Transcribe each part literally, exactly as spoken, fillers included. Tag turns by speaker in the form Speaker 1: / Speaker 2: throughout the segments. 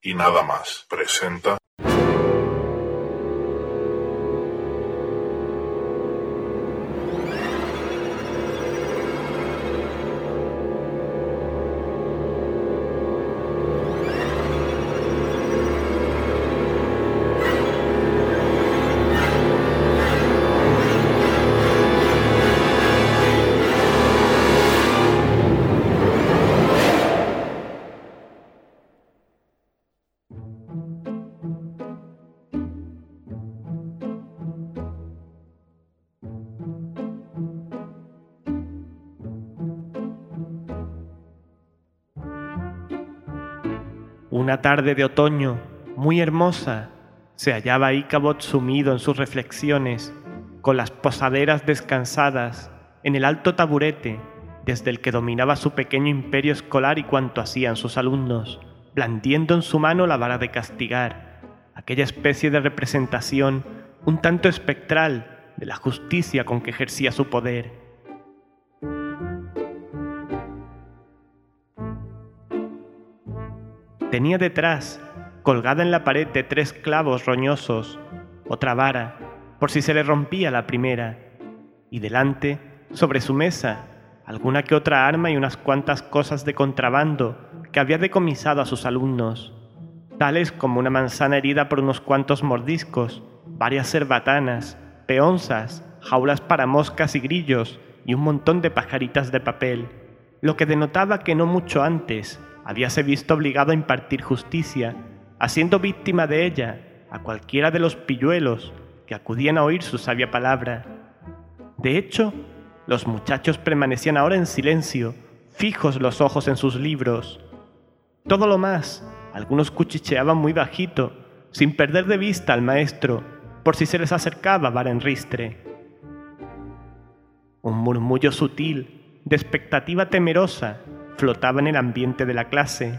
Speaker 1: y nada más presenta...
Speaker 2: Una tarde de otoño, muy hermosa, se hallaba Ícabod sumido en sus reflexiones, con las posaderas descansadas, en el alto taburete, desde el que dominaba su pequeño imperio escolar y cuanto hacían sus alumnos, blandiendo en su mano la vara de castigar, aquella especie de representación un tanto espectral de la justicia con que ejercía su poder. Tenía detrás, colgada en la pared de tres clavos roñosos, otra vara, por si se le rompía la primera, y delante, sobre su mesa, alguna que otra arma y unas cuantas cosas de contrabando que había decomisado a sus alumnos, tales como una manzana herida por unos cuantos mordiscos, varias cerbatanas, peonzas, jaulas para moscas y grillos y un montón de pajaritas de papel, lo que denotaba que no mucho antes habíase visto obligado a impartir justicia, haciendo víctima de ella a cualquiera de los pilluelos que acudían a oír su sabia palabra. De hecho, los muchachos permanecían ahora en silencio, fijos los ojos en sus libros. Todo lo más, algunos cuchicheaban muy bajito, sin perder de vista al maestro, por si se les acercaba vara en ristre. Un murmullo sutil, de expectativa temerosa, flotaba en el ambiente de la clase.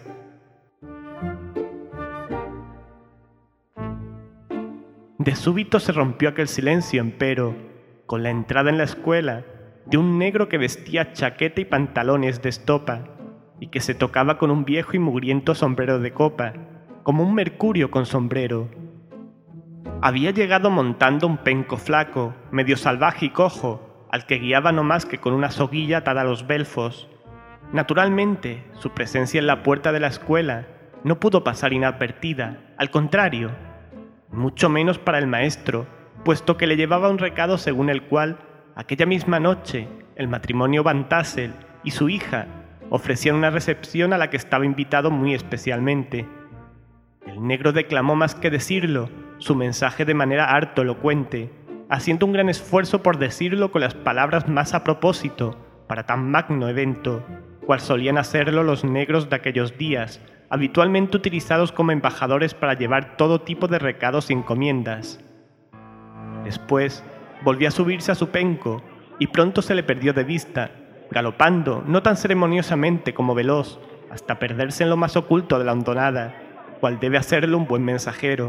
Speaker 2: De súbito se rompió aquel silencio, empero, con la entrada en la escuela de un negro que vestía chaqueta y pantalones de estopa, y que se tocaba con un viejo y mugriento sombrero de copa, como un mercurio con sombrero. Había llegado montando un penco flaco, medio salvaje y cojo, al que guiaba no más que con una soguilla atada a los belfos. Naturalmente, su presencia en la puerta de la escuela no pudo pasar inadvertida, al contrario, mucho menos para el maestro, puesto que le llevaba un recado según el cual, aquella misma noche, el matrimonio Van Tassel y su hija ofrecían una recepción a la que estaba invitado muy especialmente. El negro declamó más que decirlo, su mensaje de manera harto elocuente, haciendo un gran esfuerzo por decirlo con las palabras más a propósito para tan magno evento, cual solían hacerlo los negros de aquellos días, habitualmente utilizados como embajadores para llevar todo tipo de recados y encomiendas. Después, volvió a subirse a su penco, y pronto se le perdió de vista, galopando, no tan ceremoniosamente como veloz, hasta perderse en lo más oculto de la hondonada, cual debe hacerlo un buen mensajero.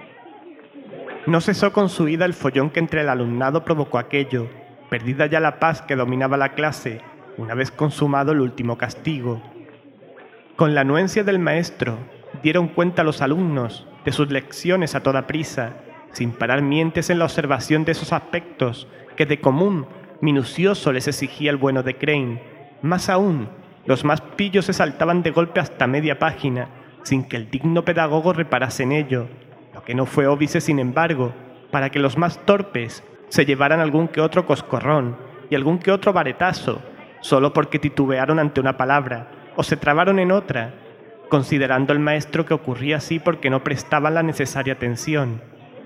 Speaker 2: No cesó con su ida el follón que entre el alumnado provocó aquello, perdida ya la paz que dominaba la clase, una vez consumado el último castigo. Con la anuencia del maestro, dieron cuenta los alumnos de sus lecciones a toda prisa, sin parar mientes en la observación de esos aspectos que de común minucioso les exigía el bueno de Crane. Más aún, los más pillos se saltaban de golpe hasta media página, sin que el digno pedagogo reparase en ello, lo que no fue óbice, sin embargo, para que los más torpes se llevaran algún que otro coscorrón y algún que otro varetazo, solo porque titubearon ante una palabra o se trabaron en otra, considerando el maestro que ocurría así porque no prestaban la necesaria atención.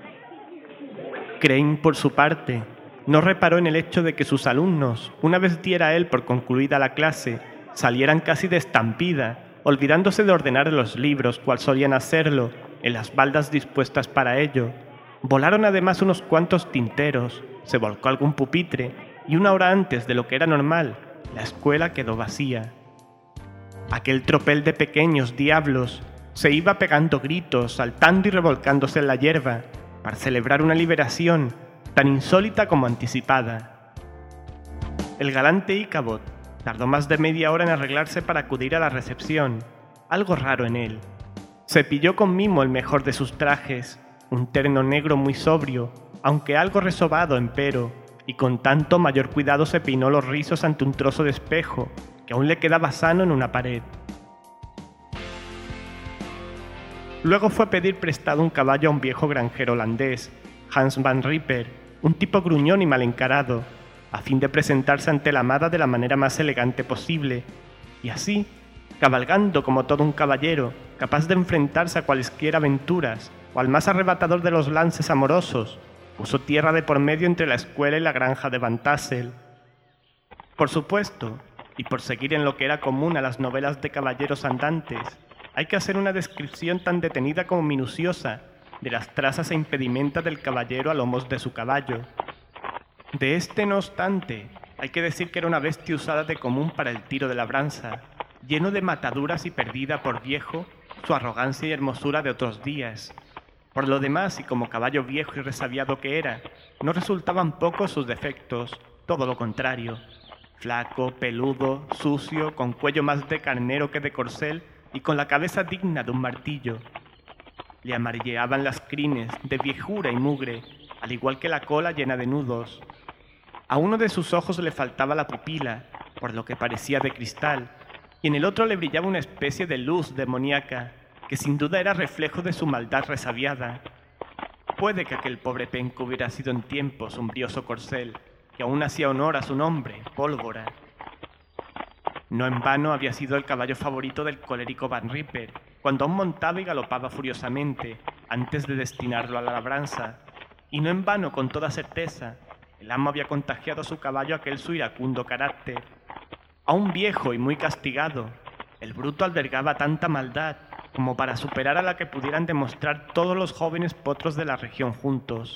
Speaker 2: Crane, por su parte, no reparó en el hecho de que sus alumnos, una vez diera él por concluida la clase, salieran casi de estampida, olvidándose de ordenar los libros, cual solían hacerlo, en las baldas dispuestas para ello. Volaron además unos cuantos tinteros, se volcó algún pupitre, y una hora antes de lo que era normal, la escuela quedó vacía. Aquel tropel de pequeños diablos se iba pegando gritos, saltando y revolcándose en la hierba, para celebrar una liberación tan insólita como anticipada. El galante Ícabod tardó más de media hora en arreglarse para acudir a la recepción, algo raro en él. Cepilló con mimo el mejor de sus trajes, un terno negro muy sobrio, aunque algo resobado empero, y con tanto mayor cuidado se peinó los rizos ante un trozo de espejo que aún le quedaba sano en una pared. Luego fue a pedir prestado un caballo a un viejo granjero holandés, Hans van Ripper, un tipo gruñón y mal encarado, a fin de presentarse ante la amada de la manera más elegante posible, y así, cabalgando como todo un caballero, capaz de enfrentarse a cualesquiera aventuras o al más arrebatador de los lances amorosos, puso tierra de por medio entre la escuela y la granja de Van Tassel. Por supuesto, y por seguir en lo que era común a las novelas de caballeros andantes, hay que hacer una descripción tan detenida como minuciosa de las trazas e impedimentas del caballero a lomos de su caballo. De este, no obstante, hay que decir que era una bestia usada de común para el tiro de labranza, lleno de mataduras y perdida por viejo su arrogancia y hermosura de otros días. Por lo demás, y como caballo viejo y resabiado que era, no resultaban pocos sus defectos, todo lo contrario. Flaco, peludo, sucio, con cuello más de carnero que de corcel y con la cabeza digna de un martillo. Le amarilleaban las crines de viejura y mugre, al igual que la cola llena de nudos. A uno de sus ojos le faltaba la pupila, por lo que parecía de cristal, y en el otro le brillaba una especie de luz demoníaca, que sin duda era reflejo de su maldad resabiada. Puede que aquel pobre penco hubiera sido en tiempos un brioso corcel, que aún hacía honor a su nombre, Pólvora. No en vano había sido el caballo favorito del colérico Van Ripper, cuando aún montaba y galopaba furiosamente, antes de destinarlo a la labranza, y no en vano, con toda certeza, el amo había contagiado a su caballo aquel su iracundo carácter. Aún viejo y muy castigado, el bruto albergaba tanta maldad como para superar a la que pudieran demostrar todos los jóvenes potros de la región juntos.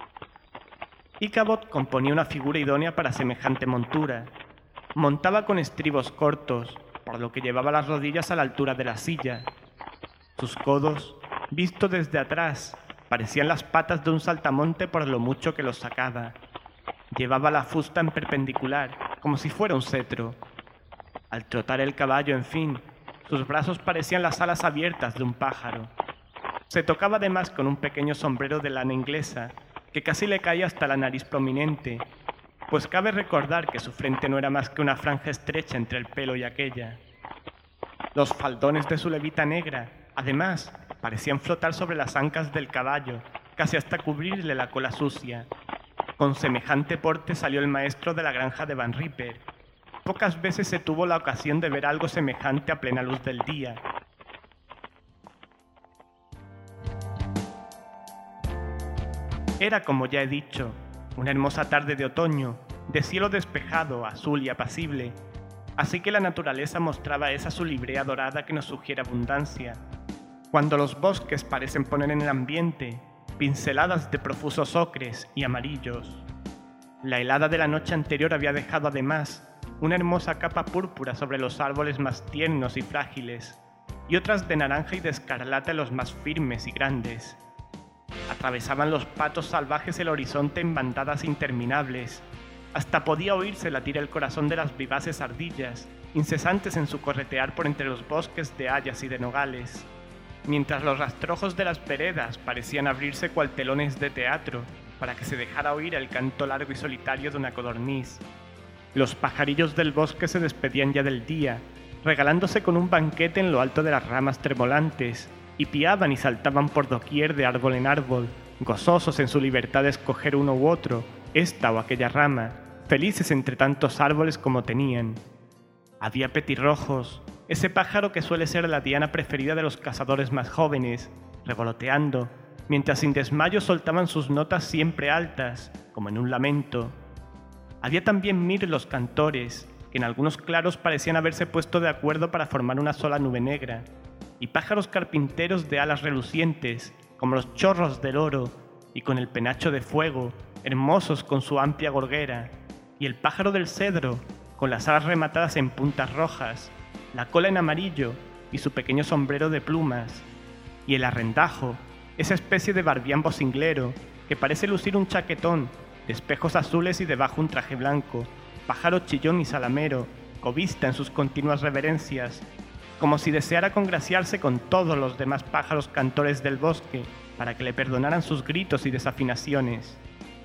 Speaker 2: Ichabod componía una figura idónea para semejante montura. Montaba con estribos cortos, por lo que llevaba las rodillas a la altura de la silla. Sus codos, vistos desde atrás, parecían las patas de un saltamonte por lo mucho que los sacaba. Llevaba la fusta en perpendicular, como si fuera un cetro. Al trotar el caballo, en fin, sus brazos parecían las alas abiertas de un pájaro. Se tocaba además con un pequeño sombrero de lana inglesa, que casi le caía hasta la nariz prominente, pues cabe recordar que su frente no era más que una franja estrecha entre el pelo y aquella. Los faldones de su levita negra, además, parecían flotar sobre las ancas del caballo, casi hasta cubrirle la cola sucia. Con semejante porte salió el maestro de la granja de Van Ripper. Pocas veces se tuvo la ocasión de ver algo semejante a plena luz del día. Era, como ya he dicho, una hermosa tarde de otoño, de cielo despejado, azul y apacible, así que la naturaleza mostraba esa su librea dorada que nos sugiere abundancia. Cuando los bosques parecen poner en el ambiente pinceladas de profusos ocres y amarillos. La helada de la noche anterior había dejado además una hermosa capa púrpura sobre los árboles más tiernos y frágiles, y otras de naranja y de escarlata en los más firmes y grandes. Atravesaban los patos salvajes el horizonte en bandadas interminables. Hasta podía oírse latir el corazón de las vivaces ardillas, incesantes en su corretear por entre los bosques de hayas y de nogales, mientras los rastrojos de las veredas parecían abrirse cual telones de teatro para que se dejara oír el canto largo y solitario de una codorniz. Los pajarillos del bosque se despedían ya del día, regalándose con un banquete en lo alto de las ramas tremolantes, y piaban y saltaban por doquier de árbol en árbol, gozosos en su libertad de escoger uno u otro, esta o aquella rama, felices entre tantos árboles como tenían. Había petirrojos, ese pájaro que suele ser la diana preferida de los cazadores más jóvenes, revoloteando, mientras sin desmayo soltaban sus notas siempre altas, como en un lamento. Había también mirlos cantores, que en algunos claros parecían haberse puesto de acuerdo para formar una sola nube negra, y pájaros carpinteros de alas relucientes, como los chorros del oro, y con el penacho de fuego, hermosos con su amplia gorguera, y el pájaro del cedro, con las alas rematadas en puntas rojas, la cola en amarillo y su pequeño sombrero de plumas, y el arrendajo, esa especie de barbián vocinglero, que parece lucir un chaquetón, de espejos azules y debajo un traje blanco, pájaro chillón y salamero, cobista en sus continuas reverencias, como si deseara congraciarse con todos los demás pájaros cantores del bosque para que le perdonaran sus gritos y desafinaciones.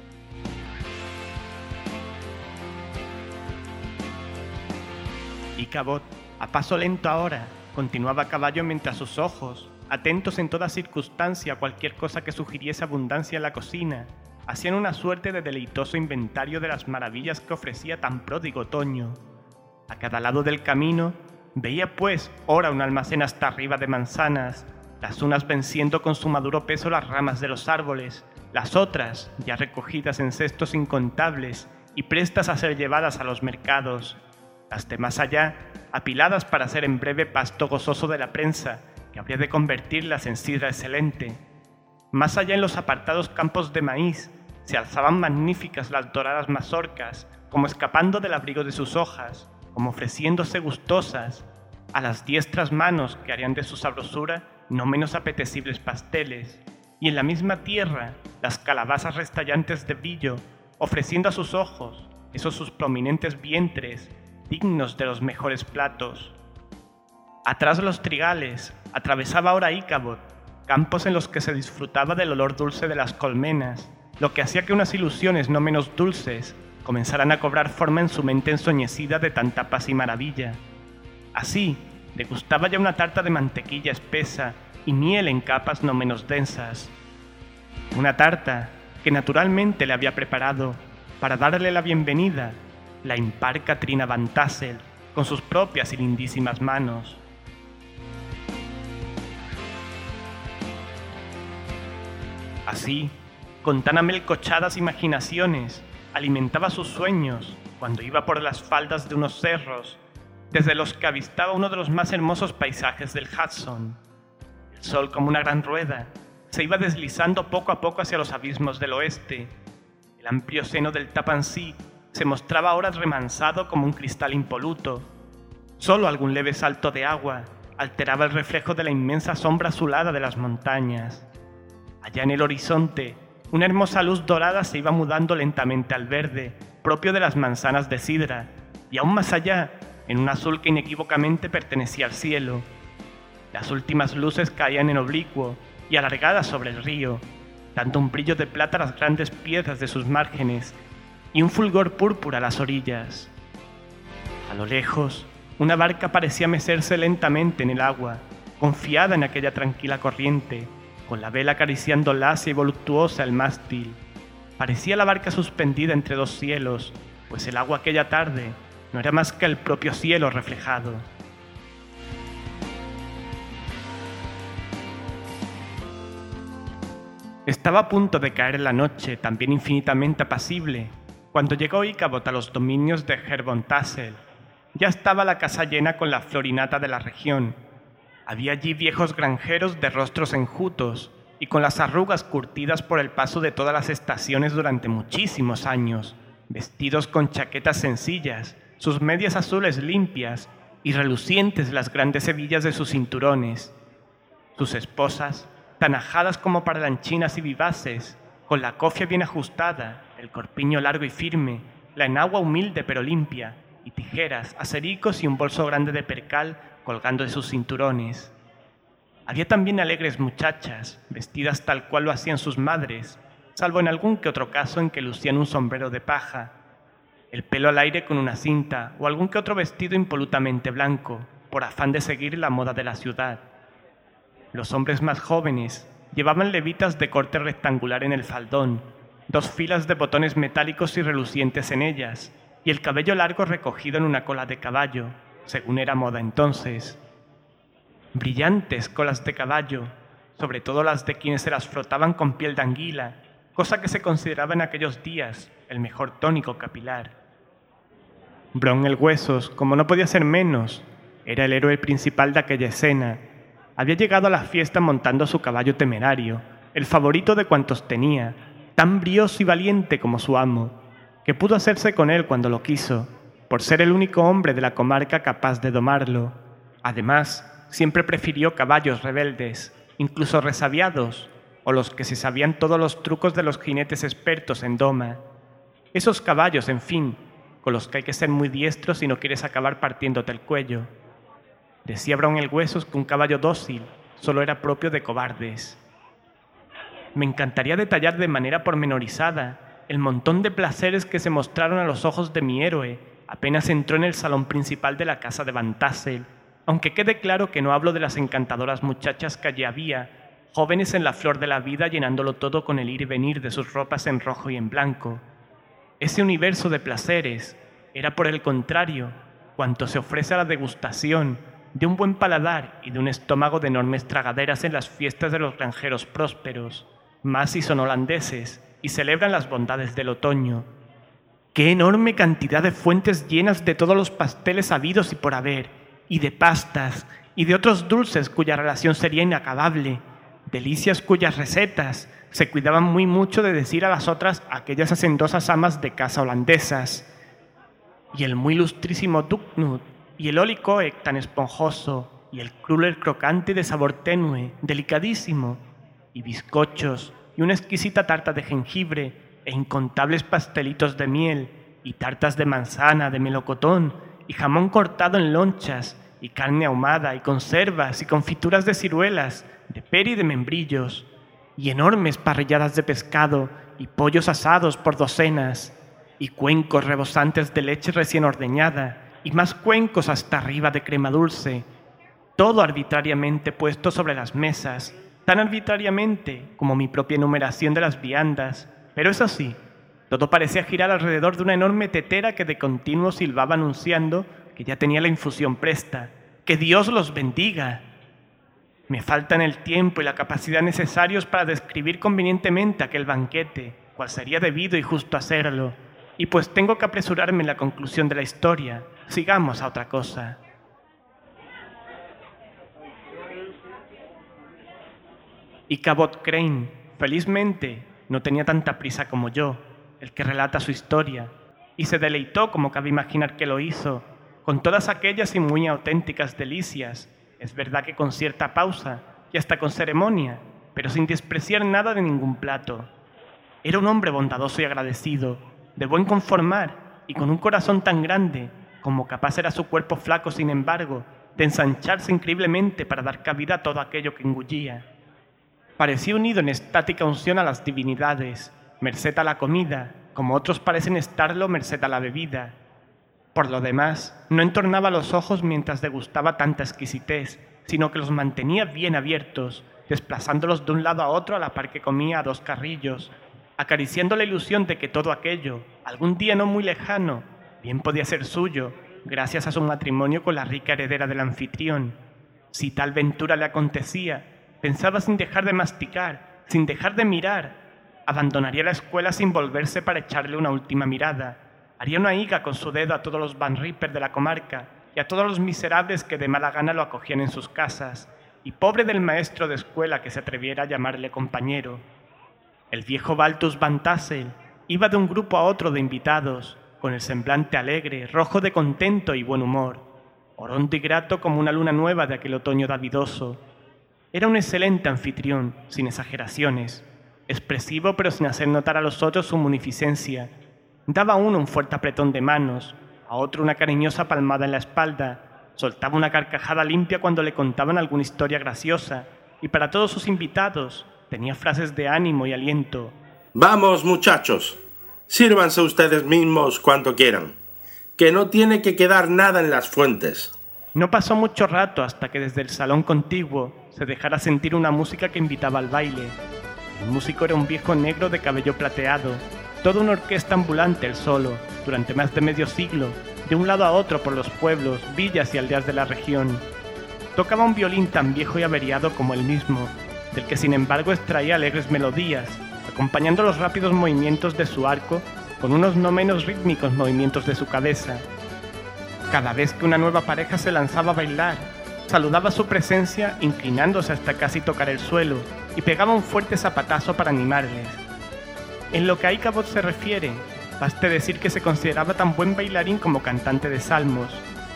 Speaker 2: Ícabod, a paso lento ahora, continuaba a caballo mientras sus ojos, atentos en toda circunstancia a cualquier cosa que sugiriese abundancia en la cocina, hacían una suerte de deleitoso inventario de las maravillas que ofrecía tan pródigo otoño. A cada lado del camino, veía pues ora un almacén hasta arriba de manzanas, las unas venciendo con su maduro peso las ramas de los árboles, las otras ya recogidas en cestos incontables y prestas a ser llevadas a los mercados, las de más allá, apiladas para ser en breve pasto gozoso de la prensa, que habría de convertirlas en sidra excelente. Más allá en los apartados campos de maíz, se alzaban magníficas las doradas mazorcas, como escapando del abrigo de sus hojas, como ofreciéndose gustosas a las diestras manos que harían de su sabrosura no menos apetecibles pasteles, y en la misma tierra las calabazas restallantes de brillo, ofreciendo a sus ojos esos sus prominentes vientres, dignos de los mejores platos. Atrás de los trigales atravesaba ahora Ícabod, campos en los que se disfrutaba del olor dulce de las colmenas, lo que hacía que unas ilusiones no menos dulces comenzaran a cobrar forma en su mente ensoñecida de tanta paz y maravilla. Así, degustaba ya una tarta de mantequilla espesa y miel en capas no menos densas. Una tarta que naturalmente le había preparado, para darle la bienvenida, la impar Katrina Van Tassel, con sus propias y lindísimas manos. Así, con tan amelcochadas imaginaciones, alimentaba sus sueños cuando iba por las faldas de unos cerros, desde los que avistaba uno de los más hermosos paisajes del Hudson. El sol, como una gran rueda, se iba deslizando poco a poco hacia los abismos del oeste. El amplio seno del Tappan Zee se mostraba ahora remansado como un cristal impoluto. Solo algún leve salto de agua alteraba el reflejo de la inmensa sombra azulada de las montañas. Allá en el horizonte, una hermosa luz dorada se iba mudando lentamente al verde, propio de las manzanas de sidra, y aún más allá, en un azul que inequívocamente pertenecía al cielo. Las últimas luces caían en oblicuo y alargadas sobre el río, dando un brillo de plata a las grandes piedras de sus márgenes y un fulgor púrpura a las orillas. A lo lejos, una barca parecía mecerse lentamente en el agua, confiada en aquella tranquila corriente, con la vela acariciando lacia y voluptuosa el mástil. Parecía la barca suspendida entre dos cielos, pues el agua aquella tarde no era más que el propio cielo reflejado. Estaba a punto de caer la noche, también infinitamente apacible, cuando llegó Ícabod a los dominios de Hervon Tassel. Ya estaba la casa llena con la florinata de la región. Había allí viejos granjeros de rostros enjutos y con las arrugas curtidas por el paso de todas las estaciones durante muchísimos años, vestidos con chaquetas sencillas, sus medias azules limpias y relucientes las grandes hebillas de sus cinturones. Sus esposas, tan ajadas como parlanchinas y vivaces, con la cofia bien ajustada, el corpiño largo y firme, la enagua humilde pero limpia, y tijeras, acericos y un bolso grande de percal colgando de sus cinturones. Había también alegres muchachas, vestidas tal cual lo hacían sus madres, salvo en algún que otro caso en que lucían un sombrero de paja, el pelo al aire con una cinta o algún que otro vestido impolutamente blanco, por afán de seguir la moda de la ciudad. Los hombres más jóvenes llevaban levitas de corte rectangular en el faldón, dos filas de botones metálicos y relucientes en ellas, y el cabello largo recogido en una cola de caballo, según era moda entonces. Brillantes colas de caballo, sobre todo las de quienes se las frotaban con piel de anguila, cosa que se consideraba en aquellos días el mejor tónico capilar. Bron el Huesos, como no podía ser menos, era el héroe principal de aquella escena. Había llegado a la fiesta montando su caballo temerario, el favorito de cuantos tenía, tan brioso y valiente como su amo, que pudo hacerse con él cuando lo quiso, por ser el único hombre de la comarca capaz de domarlo. Además, siempre prefirió caballos rebeldes, incluso resabiados, o los que se sabían todos los trucos de los jinetes expertos en doma. Esos caballos, en fin, con los que hay que ser muy diestro si no quieres acabar partiéndote el cuello. Decía Brown el Huesos que un caballo dócil solo era propio de cobardes. Me encantaría detallar de manera pormenorizada el montón de placeres que se mostraron a los ojos de mi héroe apenas entró en el salón principal de la casa de Van Tassel, aunque quede claro que no hablo de las encantadoras muchachas que allí había, jóvenes en la flor de la vida llenándolo todo con el ir y venir de sus ropas en rojo y en blanco. Ese universo de placeres era, por el contrario, cuanto se ofrece a la degustación de un buen paladar y de un estómago de enormes tragaderas en las fiestas de los granjeros prósperos, más si son holandeses y celebran las bondades del otoño. ¡Qué enorme cantidad de fuentes llenas de todos los pasteles habidos y por haber, y de pastas, y de otros dulces cuya relación sería inacabable! Delicias cuyas recetas se cuidaban muy mucho de decir a las otras aquellas hacendosas amas de casa holandesas. Y el muy ilustrísimo Ducknut, y el Olykoek tan esponjoso, y el Kruller crocante de sabor tenue, delicadísimo, y bizcochos, y una exquisita tarta de jengibre, e incontables pastelitos de miel, y tartas de manzana, de melocotón, y jamón cortado en lonchas, y carne ahumada, y conservas, y confituras de ciruelas, de pera y de membrillos, y enormes parrilladas de pescado, y pollos asados por docenas, y cuencos rebosantes de leche recién ordeñada, y más cuencos hasta arriba de crema dulce, todo arbitrariamente puesto sobre las mesas, tan arbitrariamente como mi propia enumeración de las viandas, pero eso sí, todo parecía girar alrededor de una enorme tetera que de continuo silbaba anunciando que ya tenía la infusión presta. ¡Que Dios los bendiga! Me faltan el tiempo y la capacidad necesarios para describir convenientemente aquel banquete, cual sería debido y justo hacerlo, y pues tengo que apresurarme en la conclusión de la historia. Sigamos a otra cosa. Y Cabot Crane, felizmente, no tenía tanta prisa como yo, el que relata su historia, y se deleitó, como cabe imaginar que lo hizo, con todas aquellas y muy auténticas delicias, es verdad que con cierta pausa y hasta con ceremonia, pero sin despreciar nada de ningún plato. Era un hombre bondadoso y agradecido, de buen conformar y con un corazón tan grande como capaz era su cuerpo flaco, sin embargo, de ensancharse increíblemente para dar cabida a todo aquello que engullía. Parecía unido en estática unción a las divinidades, merced a la comida, como otros parecen estarlo merced a la bebida. Por lo demás, no entornaba los ojos mientras degustaba tanta exquisitez, sino que los mantenía bien abiertos, desplazándolos de un lado a otro a la par que comía a dos carrillos, acariciando la ilusión de que todo aquello, algún día no muy lejano, bien podía ser suyo, gracias a su matrimonio con la rica heredera del anfitrión. Si tal ventura le acontecía, pensaba sin dejar de masticar, sin dejar de mirar, abandonaría la escuela sin volverse para echarle una última mirada, haría una higa con su dedo a todos los Van Ripper de la comarca y a todos los miserables que de mala gana lo acogían en sus casas, y pobre del maestro de escuela que se atreviera a llamarle compañero. El viejo Baltus Van Tassel iba de un grupo a otro de invitados, con el semblante alegre, rojo de contento y buen humor, orondo y grato como una luna nueva de aquel otoño davidoso. Era un excelente anfitrión, sin exageraciones, expresivo pero sin hacer notar a los otros su munificencia. Daba a uno un fuerte apretón de manos, a otro una cariñosa palmada en la espalda, soltaba una carcajada limpia cuando le contaban alguna historia graciosa, y para todos sus invitados tenía frases de ánimo y aliento.
Speaker 3: Vamos, muchachos, sírvanse ustedes mismos cuanto quieran, que no tiene que quedar nada en las fuentes.
Speaker 2: No pasó mucho rato hasta que desde el salón contiguo se dejara sentir una música que invitaba al baile. El músico era un viejo negro de cabello plateado, toda una orquesta ambulante él solo, durante más de medio siglo, de un lado a otro por los pueblos, villas y aldeas de la región. Tocaba un violín tan viejo y averiado como él mismo, del que sin embargo extraía alegres melodías, acompañando los rápidos movimientos de su arco con unos no menos rítmicos movimientos de su cabeza. Cada vez que una nueva pareja se lanzaba a bailar, saludaba su presencia inclinándose hasta casi tocar el suelo y pegaba un fuerte zapatazo para animarles. En lo que a Ichabod se refiere, baste decir que se consideraba tan buen bailarín como cantante de salmos.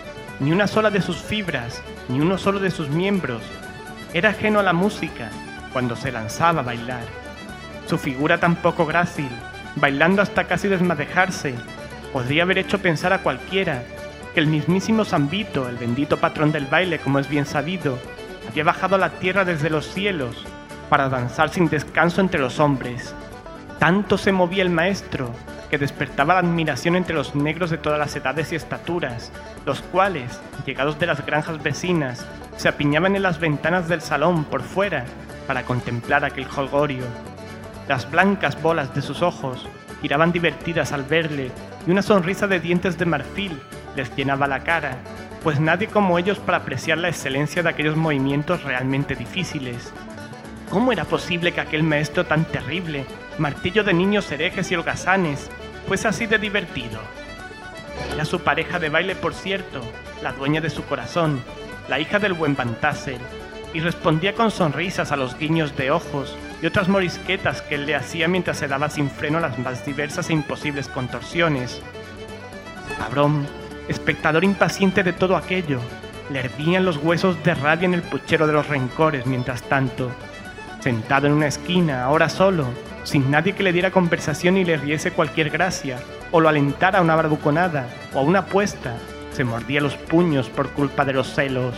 Speaker 2: Ni una sola de sus fibras, ni uno solo de sus miembros, era ajeno a la música cuando se lanzaba a bailar. Su figura tan poco grácil, bailando hasta casi desmadejarse, podría haber hecho pensar a cualquiera que el mismísimo San Vito, el bendito patrón del baile como es bien sabido, había bajado a la tierra desde los cielos para danzar sin descanso entre los hombres. Tanto se movía el maestro que despertaba la admiración entre los negros de todas las edades y estaturas, los cuales, llegados de las granjas vecinas, se apiñaban en las ventanas del salón por fuera para contemplar aquel jolgorio. Las blancas bolas de sus ojos giraban divertidas al verle y una sonrisa de dientes de marfil les llenaba la cara, pues nadie como ellos para apreciar la excelencia de aquellos movimientos realmente difíciles. ¿Cómo era posible que aquel maestro tan terrible, martillo de niños herejes y holgazanes, fuese así de divertido? Era su pareja de baile, por cierto, la dueña de su corazón, la hija del buen Van Tassel, y respondía con sonrisas a los guiños de ojos y otras morisquetas que él le hacía mientras se daba sin freno las más diversas e imposibles contorsiones. Cabrón, espectador impaciente de todo aquello, le hervían los huesos de rabia en el puchero de los rencores mientras tanto. Sentado en una esquina, ahora solo, sin nadie que le diera conversación y le riese cualquier gracia, o lo alentara a una barbuconada o a una apuesta, se mordía los puños por culpa de los celos.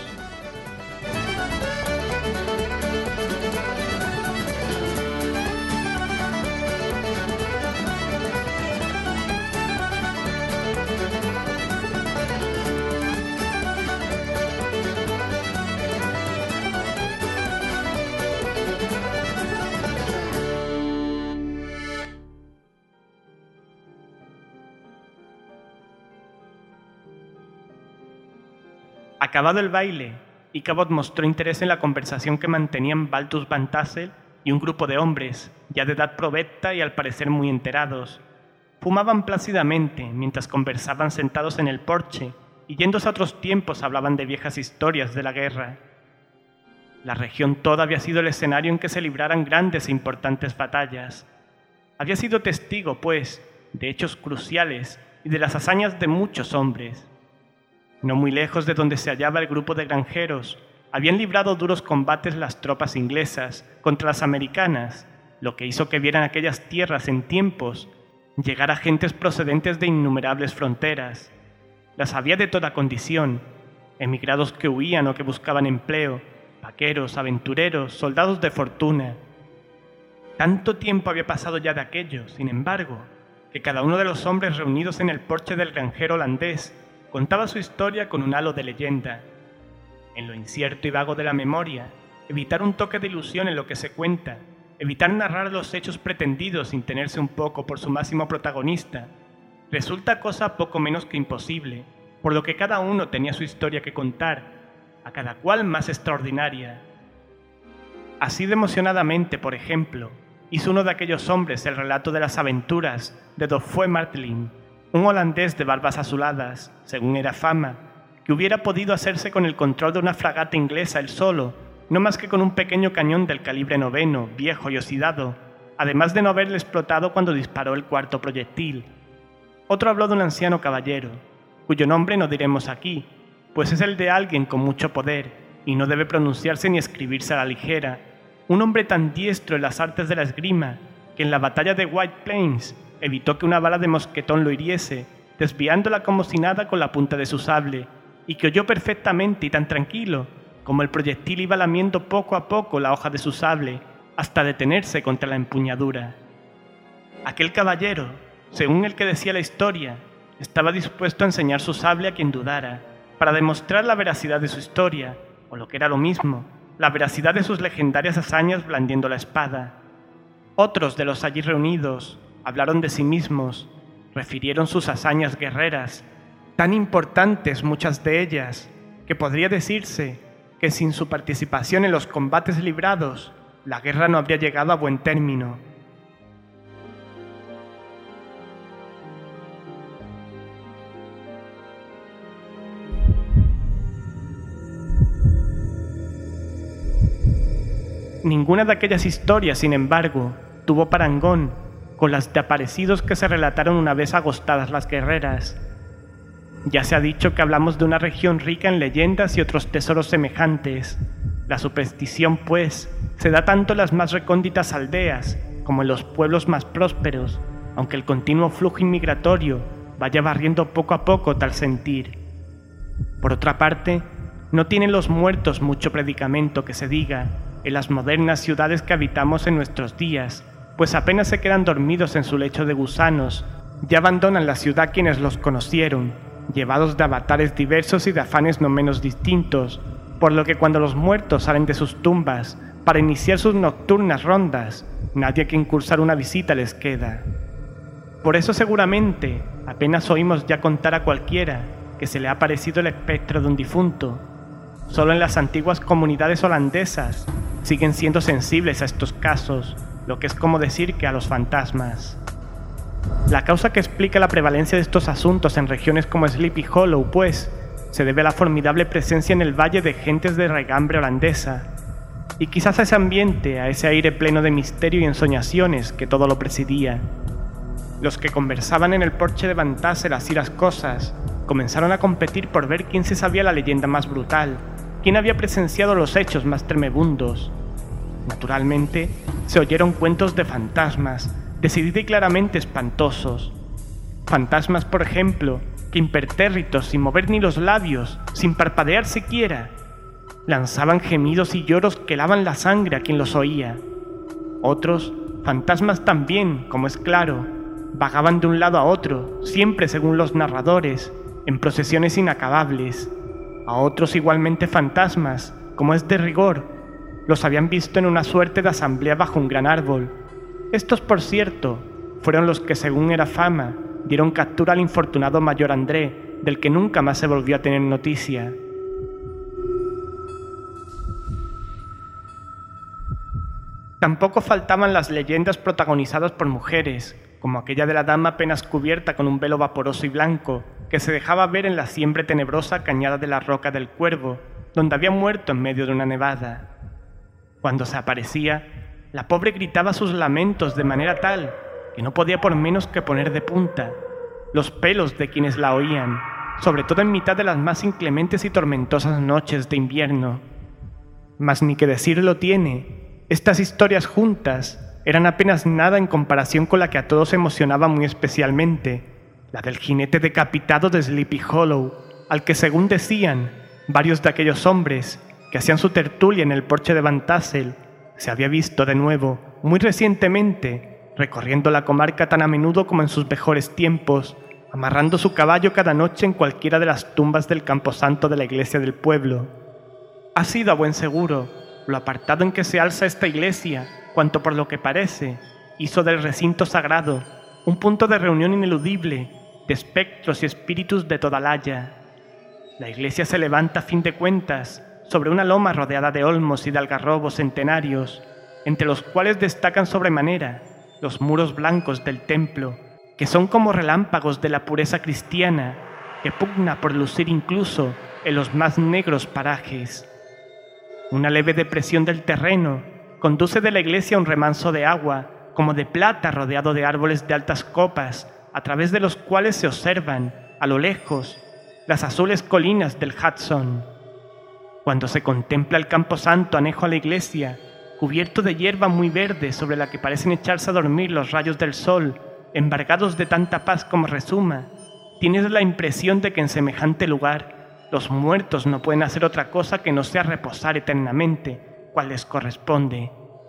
Speaker 2: Acabado el baile, Ichabod mostró interés en la conversación que mantenían Balthus Van Tassel y un grupo de hombres, ya de edad provecta y al parecer muy enterados. Fumaban plácidamente mientras conversaban sentados en el porche y yéndose a otros tiempos hablaban de viejas historias de la guerra. La región toda había sido el escenario en que se libraran grandes e importantes batallas. Había sido testigo, pues, de hechos cruciales y de las hazañas de muchos hombres. No muy lejos de donde se hallaba el grupo de granjeros, habían librado duros combates las tropas inglesas contra las americanas, lo que hizo que vieran aquellas tierras en tiempos llegar a gentes procedentes de innumerables fronteras. Las había de toda condición, emigrados que huían o que buscaban empleo, vaqueros, aventureros, soldados de fortuna. Tanto tiempo había pasado ya de aquello, sin embargo, que cada uno de los hombres reunidos en el porche del granjero holandés contaba su historia con un halo de leyenda. En lo incierto y vago de la memoria, evitar un toque de ilusión en lo que se cuenta, evitar narrar los hechos pretendidos sin tenerse un poco por su máximo protagonista, resulta cosa poco menos que imposible, por lo que cada uno tenía su historia que contar, a cada cual más extraordinaria. Así de emocionadamente, por ejemplo, hizo uno de aquellos hombres el relato de las aventuras de Dofue Martelin, un holandés de barbas azuladas, según era fama, que hubiera podido hacerse con el control de una fragata inglesa él solo, no más que con un pequeño cañón del calibre noveno, viejo y oxidado, además de no haberle explotado cuando disparó el cuarto proyectil. Otro habló de un anciano caballero, cuyo nombre no diremos aquí, pues es el de alguien con mucho poder, y no debe pronunciarse ni escribirse a la ligera, un hombre tan diestro en las artes de la esgrima, que en la batalla de White Plains evitó que una bala de mosquetón lo hiriese, desviándola como si nada con la punta de su sable, y que oyó perfectamente y tan tranquilo, como el proyectil iba lamiendo poco a poco la hoja de su sable, hasta detenerse contra la empuñadura. Aquel caballero, según el que decía la historia, estaba dispuesto a enseñar su sable a quien dudara, para demostrar la veracidad de su historia, o lo que era lo mismo, la veracidad de sus legendarias hazañas blandiendo la espada. Otros de los allí reunidos hablaron de sí mismos, refirieron sus hazañas guerreras, tan importantes muchas de ellas, que podría decirse que sin su participación en los combates librados, la guerra no habría llegado a buen término. Ninguna de aquellas historias, sin embargo, tuvo parangón con las de aparecidos que se relataron una vez agostadas las guerreras. Ya se ha dicho que hablamos de una región rica en leyendas y otros tesoros semejantes. La superstición, pues, se da tanto en las más recónditas aldeas como en los pueblos más prósperos, aunque el continuo flujo inmigratorio vaya barriendo poco a poco tal sentir. Por otra parte, no tienen los muertos mucho predicamento que se diga en las modernas ciudades que habitamos en nuestros días, pues apenas se quedan dormidos en su lecho de gusanos, ya abandonan la ciudad quienes los conocieron, llevados de avatares diversos y de afanes no menos distintos, por lo que cuando los muertos salen de sus tumbas para iniciar sus nocturnas rondas, nadie que incursar una visita les queda. Por eso seguramente apenas oímos ya contar a cualquiera que se le ha aparecido el espectro de un difunto. Solo en las antiguas comunidades holandesas siguen siendo sensibles a estos casos, lo que es como decir que a los fantasmas. La causa que explica la prevalencia de estos asuntos en regiones como Sleepy Hollow, pues, se debe a la formidable presencia en el valle de gentes de raigambre holandesa, y quizás a ese ambiente, a ese aire pleno de misterio y ensoñaciones que todo lo presidía. Los que conversaban en el porche de Van Tassel así las cosas, comenzaron a competir por ver quién se sabía la leyenda más brutal, quién había presenciado los hechos más tremebundos. Naturalmente, se oyeron cuentos de fantasmas, decidida y claramente espantosos. Fantasmas, por ejemplo, que impertérritos, sin mover ni los labios, sin parpadear siquiera, lanzaban gemidos y lloros que helaban la sangre a quien los oía. Otros, fantasmas también, como es claro, vagaban de un lado a otro, siempre según los narradores, en procesiones inacabables. A otros igualmente fantasmas, como es de rigor, los habían visto en una suerte de asamblea bajo un gran árbol. Estos, por cierto, fueron los que, según era fama, dieron captura al infortunado mayor André, del que nunca más se volvió a tener noticia. Tampoco faltaban las leyendas protagonizadas por mujeres, como aquella de la dama apenas cubierta con un velo vaporoso y blanco, que se dejaba ver en la siempre tenebrosa cañada de la Roca del Cuervo, donde había muerto en medio de una nevada. Cuando se aparecía, la pobre gritaba sus lamentos de manera tal que no podía por menos que poner de punta los pelos de quienes la oían, sobre todo en mitad de las más inclementes y tormentosas noches de invierno. Mas ni que decirlo tiene, estas historias juntas eran apenas nada en comparación con la que a todos emocionaba muy especialmente, la del jinete decapitado de Sleepy Hollow, al que, según decían, varios de aquellos hombres que hacían su tertulia en el porche de Van Tassel, se había visto de nuevo, muy recientemente, recorriendo la comarca tan a menudo como en sus mejores tiempos, amarrando su caballo cada noche en cualquiera de las tumbas del camposanto de la iglesia del pueblo. Ha sido a buen seguro lo apartado en que se alza esta iglesia, cuanto por lo que parece, hizo del recinto sagrado un punto de reunión ineludible de espectros y espíritus de toda Laya. La iglesia se levanta a fin de cuentas sobre una loma rodeada de olmos y de algarrobos centenarios, entre los cuales destacan sobremanera los muros blancos del templo, que son como relámpagos de la pureza cristiana, que pugna por lucir incluso en los más negros parajes. Una leve depresión del terreno conduce de la iglesia a un remanso de agua, como de plata rodeado de árboles de altas copas, a través de los cuales se observan, a lo lejos, las azules colinas del Hudson. Cuando se contempla el camposanto anejo a la iglesia, cubierto de hierba muy verde sobre la que parecen echarse a dormir los rayos del sol, embargados de tanta paz como resuma, tienes la impresión de que en semejante lugar los muertos no pueden hacer otra cosa que no sea reposar eternamente, cual les corresponde.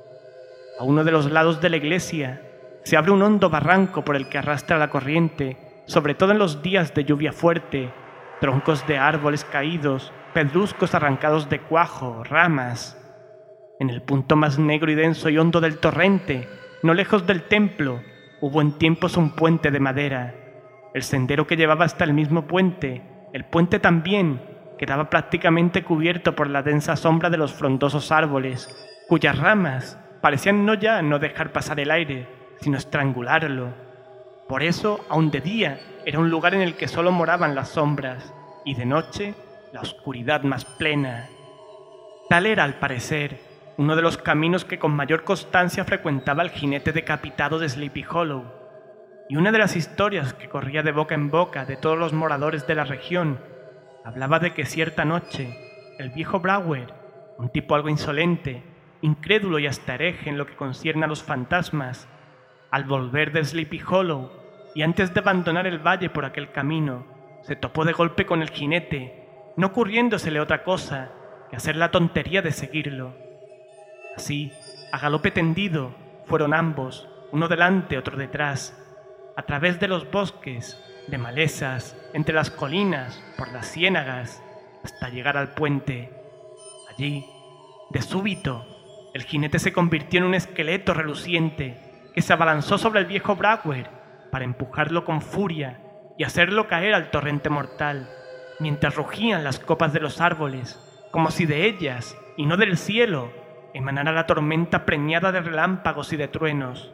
Speaker 2: A uno de los lados de la iglesia se abre un hondo barranco por el que arrastra la corriente, sobre todo en los días de lluvia fuerte, troncos de árboles caídos, pedruscos arrancados de cuajo, ramas. En el punto más negro y denso y hondo del torrente, no lejos del templo, hubo en tiempos un puente de madera. El sendero que llevaba hasta el mismo puente, el puente también, quedaba prácticamente cubierto por la densa sombra de los frondosos árboles, cuyas ramas parecían no ya no dejar pasar el aire, sino estrangularlo. Por eso, aun de día, era un lugar en el que solo moraban las sombras, y de noche, la oscuridad más plena. Tal era, al parecer, uno de los caminos que con mayor constancia frecuentaba el jinete decapitado de Sleepy Hollow, y una de las historias que corría de boca en boca de todos los moradores de la región hablaba de que cierta noche el viejo Brower, un tipo algo insolente, incrédulo y hasta hereje en lo que concierne a los fantasmas, al volver de Sleepy Hollow y antes de abandonar el valle por aquel camino, se topó de golpe con el jinete, no ocurriéndosele otra cosa que hacer la tontería de seguirlo. Así, a galope tendido, fueron ambos, uno delante, otro detrás, a través de los bosques, de malezas, entre las colinas, por las ciénagas, hasta llegar al puente. Allí, de súbito, el jinete se convirtió en un esqueleto reluciente que se abalanzó sobre el viejo Bragwer para empujarlo con furia y hacerlo caer al torrente mortal, mientras rugían las copas de los árboles, como si de ellas, y no del cielo, emanara la tormenta preñada de relámpagos y de truenos.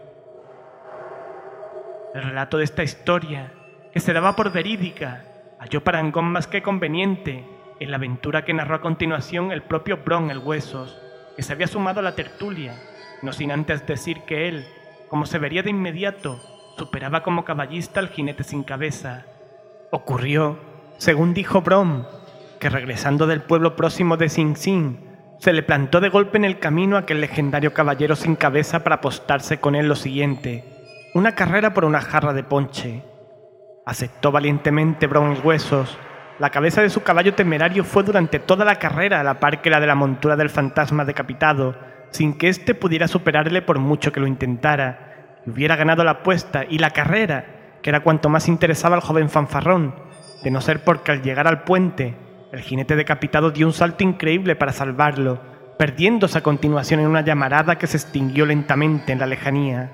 Speaker 2: El relato de esta historia, que se daba por verídica, halló parangón más que conveniente en la aventura que narró a continuación el propio Brom el Huesos, que se había sumado a la tertulia, no sin antes decir que él, como se vería de inmediato, superaba como caballista al jinete sin cabeza. Ocurrió, según dijo Brom, que regresando del pueblo próximo de Sing Sing, se le plantó de golpe en el camino aquel legendario caballero sin cabeza para apostarse con él lo siguiente: una carrera por una jarra de ponche. Aceptó valientemente Brom el Huesos. La cabeza de su caballo temerario fue durante toda la carrera a la par que la de la montura del fantasma decapitado, sin que éste pudiera superarle por mucho que lo intentara, y hubiera ganado la apuesta y la carrera, que era cuanto más interesaba al joven fanfarrón, de no ser porque al llegar al puente, el jinete decapitado dio un salto increíble para salvarlo, perdiéndose a continuación en una llamarada que se extinguió lentamente en la lejanía.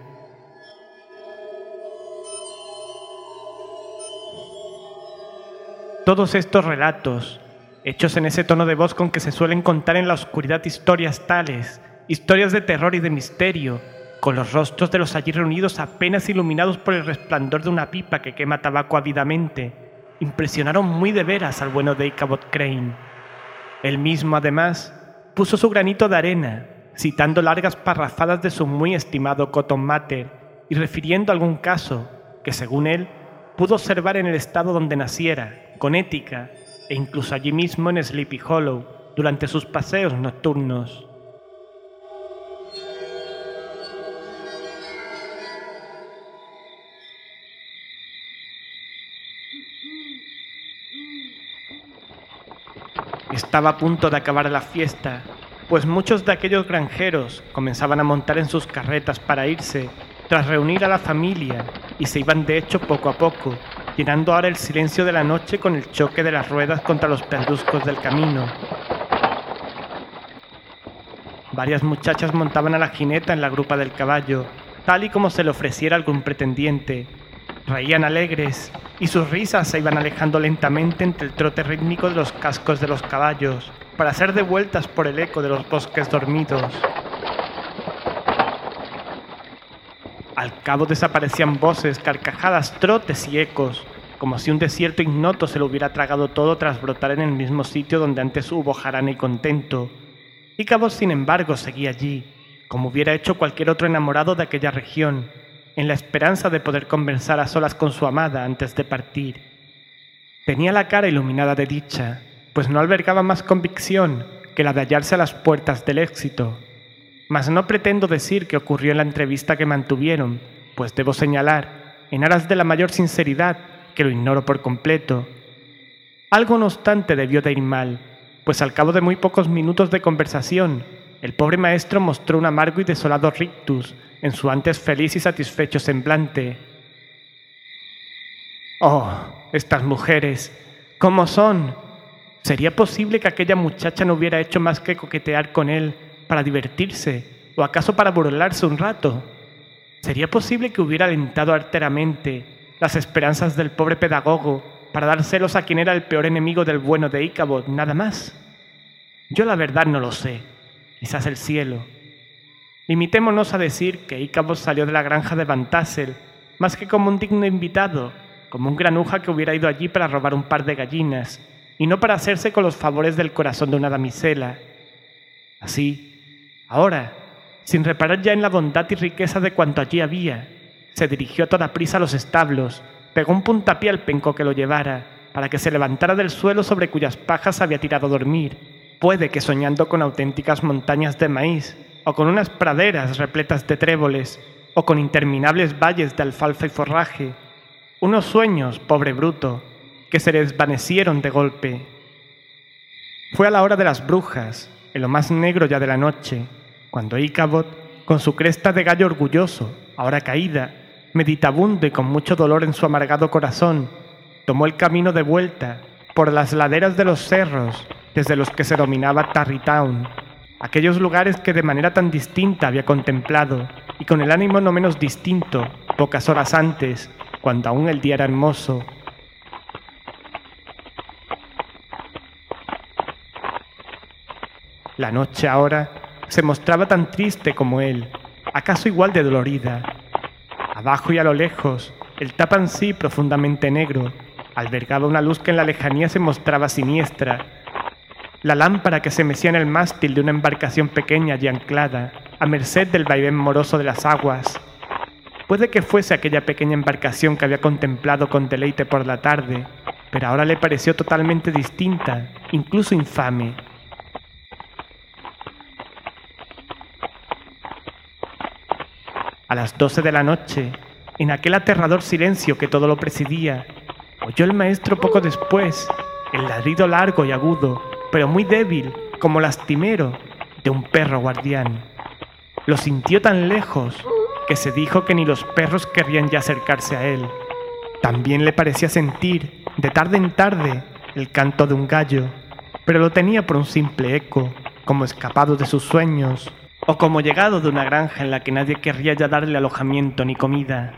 Speaker 2: Todos estos relatos, hechos en ese tono de voz con que se suelen contar en la oscuridad historias tales, historias de terror y de misterio, con los rostros de los allí reunidos apenas iluminados por el resplandor de una pipa que quema tabaco ávidamente, impresionaron muy de veras al bueno de Ichabod Crane. Él mismo, además, puso su granito de arena, citando largas parrafadas de su muy estimado Cotton Mather y refiriendo algún caso que, según él, pudo observar en el estado donde naciera, Connecticut, e incluso allí mismo en Sleepy Hollow, durante sus paseos nocturnos. Estaba a punto de acabar la fiesta, pues muchos de aquellos granjeros comenzaban a montar en sus carretas para irse, tras reunir a la familia, y se iban de hecho poco a poco, llenando ahora el silencio de la noche con el choque de las ruedas contra los pedruscos del camino. Varias muchachas montaban a la jineta en la grupa del caballo, tal y como se le ofreciera algún pretendiente. Reían alegres, y sus risas se iban alejando lentamente entre el trote rítmico de los cascos de los caballos, para ser devueltas por el eco de los bosques dormidos. Al cabo desaparecían voces, carcajadas, trotes y ecos, como si un desierto ignoto se lo hubiera tragado todo tras brotar en el mismo sitio donde antes hubo jarana y contento. Ichabod, sin embargo, seguía allí, como hubiera hecho cualquier otro enamorado de aquella región, en la esperanza de poder conversar a solas con su amada antes de partir. Tenía la cara iluminada de dicha, pues no albergaba más convicción que la de hallarse a las puertas del éxito. Mas no pretendo decir qué ocurrió en la entrevista que mantuvieron, pues debo señalar, en aras de la mayor sinceridad, que lo ignoro por completo. Algo no obstante debió de ir mal, pues al cabo de muy pocos minutos de conversación, el pobre maestro mostró un amargo y desolado rictus en su antes feliz y satisfecho semblante. «Oh, estas mujeres, ¿cómo son? ¿Sería posible que aquella muchacha no hubiera hecho más que coquetear con él para divertirse, o acaso para burlarse un rato? ¿Sería posible que hubiera alentado arteramente las esperanzas del pobre pedagogo para dar celos a quien era el peor enemigo del bueno de Ichabod, nada más? Yo la verdad no lo sé, quizás el cielo. Limitémonos a decir que Ichabod salió de la granja de Van Tassel más que como un digno invitado, como un granuja que hubiera ido allí para robar un par de gallinas, y no para hacerse con los favores del corazón de una damisela. Así, ahora, sin reparar ya en la bondad y riqueza de cuanto allí había, se dirigió a toda prisa a los establos, pegó un puntapié al penco que lo llevara, para que se levantara del suelo sobre cuyas pajas había tirado a dormir, puede que soñando con auténticas montañas de maíz, o con unas praderas repletas de tréboles, o con interminables valles de alfalfa y forraje, unos sueños, pobre bruto, que se le desvanecieron de golpe. Fue a la hora de las brujas, en lo más negro ya de la noche, cuando Íchabod, con su cresta de gallo orgulloso, ahora caída, meditabundo y con mucho dolor en su amargado corazón, tomó el camino de vuelta por las laderas de los cerros desde los que se dominaba Tarrytown, aquellos lugares que de manera tan distinta había contemplado y con el ánimo no menos distinto pocas horas antes, cuando aún el día era hermoso. La noche ahora se mostraba tan triste como él, acaso igual de dolorida. Abajo y a lo lejos, el Tappan Zee, profundamente negro, albergaba una luz que en la lejanía se mostraba siniestra. La lámpara que se mecía en el mástil de una embarcación pequeña y anclada, a merced del vaivén moroso de las aguas. Puede que fuese aquella pequeña embarcación que había contemplado con deleite por la tarde, pero ahora le pareció totalmente distinta, incluso infame. A las doce de la noche, en aquel aterrador silencio que todo lo presidía, oyó el maestro poco después el ladrido largo y agudo, pero muy débil, como lastimero, de un perro guardián. Lo sintió tan lejos que se dijo que ni los perros querrían ya acercarse a él. También le parecía sentir, de tarde en tarde, el canto de un gallo, pero lo tenía por un simple eco, como escapado de sus sueños, o como llegado de una granja en la que nadie querría ya darle alojamiento ni comida.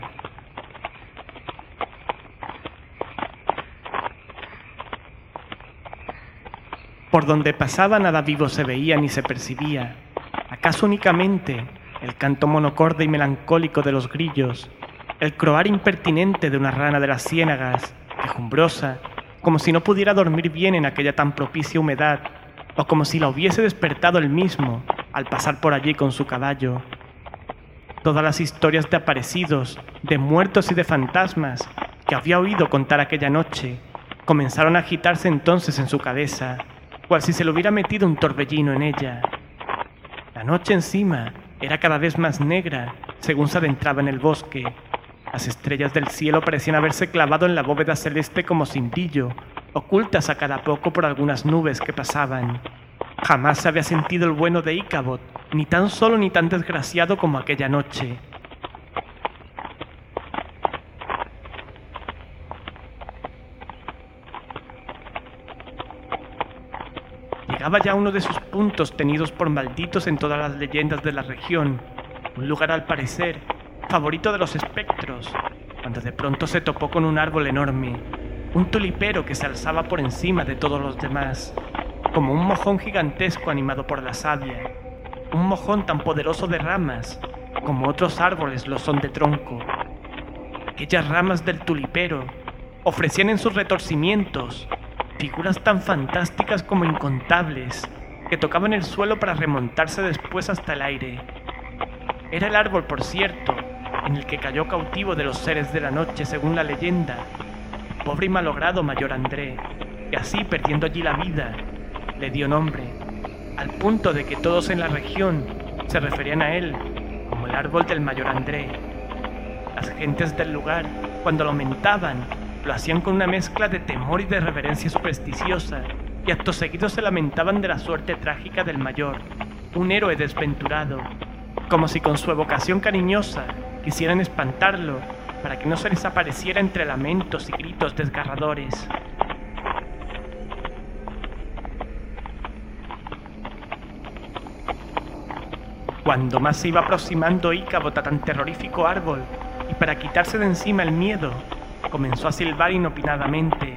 Speaker 2: Por donde pasaba nada vivo se veía ni se percibía, acaso únicamente el canto monocorde y melancólico de los grillos, el croar impertinente de una rana de las ciénagas, quejumbrosa, como si no pudiera dormir bien en aquella tan propicia humedad, o como si la hubiese despertado él mismo al pasar por allí con su caballo. Todas las historias de aparecidos, de muertos y de fantasmas que había oído contar aquella noche, comenzaron a agitarse entonces en su cabeza, cual si se le hubiera metido un torbellino en ella. La noche encima era cada vez más negra según se adentraba en el bosque. Las estrellas del cielo parecían haberse clavado en la bóveda celeste como sin brillo, ocultas a cada poco por algunas nubes que pasaban. Jamás se había sentido el bueno de Íchabod, ni tan solo ni tan desgraciado como aquella noche. Llegaba ya a uno de sus puntos tenidos por malditos en todas las leyendas de la región, un lugar al parecer favorito de los espectros, cuando de pronto se topó con un árbol enorme, un tulipero que se alzaba por encima de todos los demás, como un mojón gigantesco animado por la savia, un mojón tan poderoso de ramas como otros árboles lo son de tronco. Aquellas ramas del tulipero ofrecían en sus retorcimientos figuras tan fantásticas como incontables, que tocaban el suelo para remontarse después hasta el aire. Era el árbol, por cierto, en el que cayó cautivo de los seres de la noche, según la leyenda, el pobre y malogrado mayor André, que así, perdiendo allí la vida, le dio nombre, al punto de que todos en la región se referían a él como el árbol del mayor André. Las gentes del lugar, cuando lo mentaban, lo hacían con una mezcla de temor y de reverencia supersticiosa, y acto seguido se lamentaban de la suerte trágica del mayor, un héroe desventurado, como si con su evocación cariñosa quisieran espantarlo para que no se les apareciera entre lamentos y gritos desgarradores. Cuando más se iba aproximando Íchabod a tan terrorífico árbol, y para quitarse de encima el miedo, comenzó a silbar inopinadamente.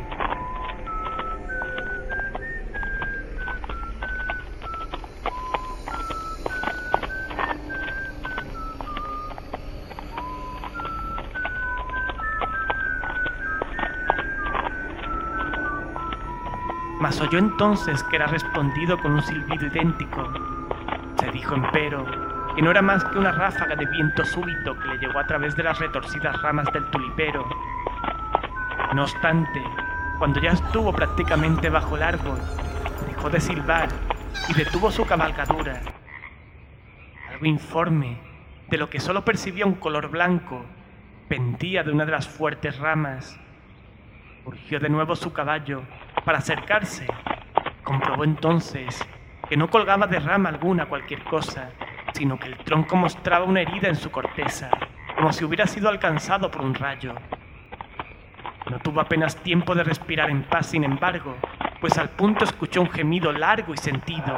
Speaker 2: Mas oyó entonces que era respondido con un silbido idéntico. Se dijo, empero, que no era más que una ráfaga de viento súbito que le llegó a través de las retorcidas ramas del tulipero. No obstante, cuando ya estuvo prácticamente bajo el árbol, dejó de silbar y detuvo su cabalgadura. Algo informe, de lo que solo percibía un color blanco, pendía de una de las fuertes ramas. Urgió de nuevo su caballo para acercarse, comprobó entonces que no colgaba de rama alguna cualquier cosa, sino que el tronco mostraba una herida en su corteza, como si hubiera sido alcanzado por un rayo. No tuvo apenas tiempo de respirar en paz, sin embargo, pues al punto escuchó un gemido largo y sentido.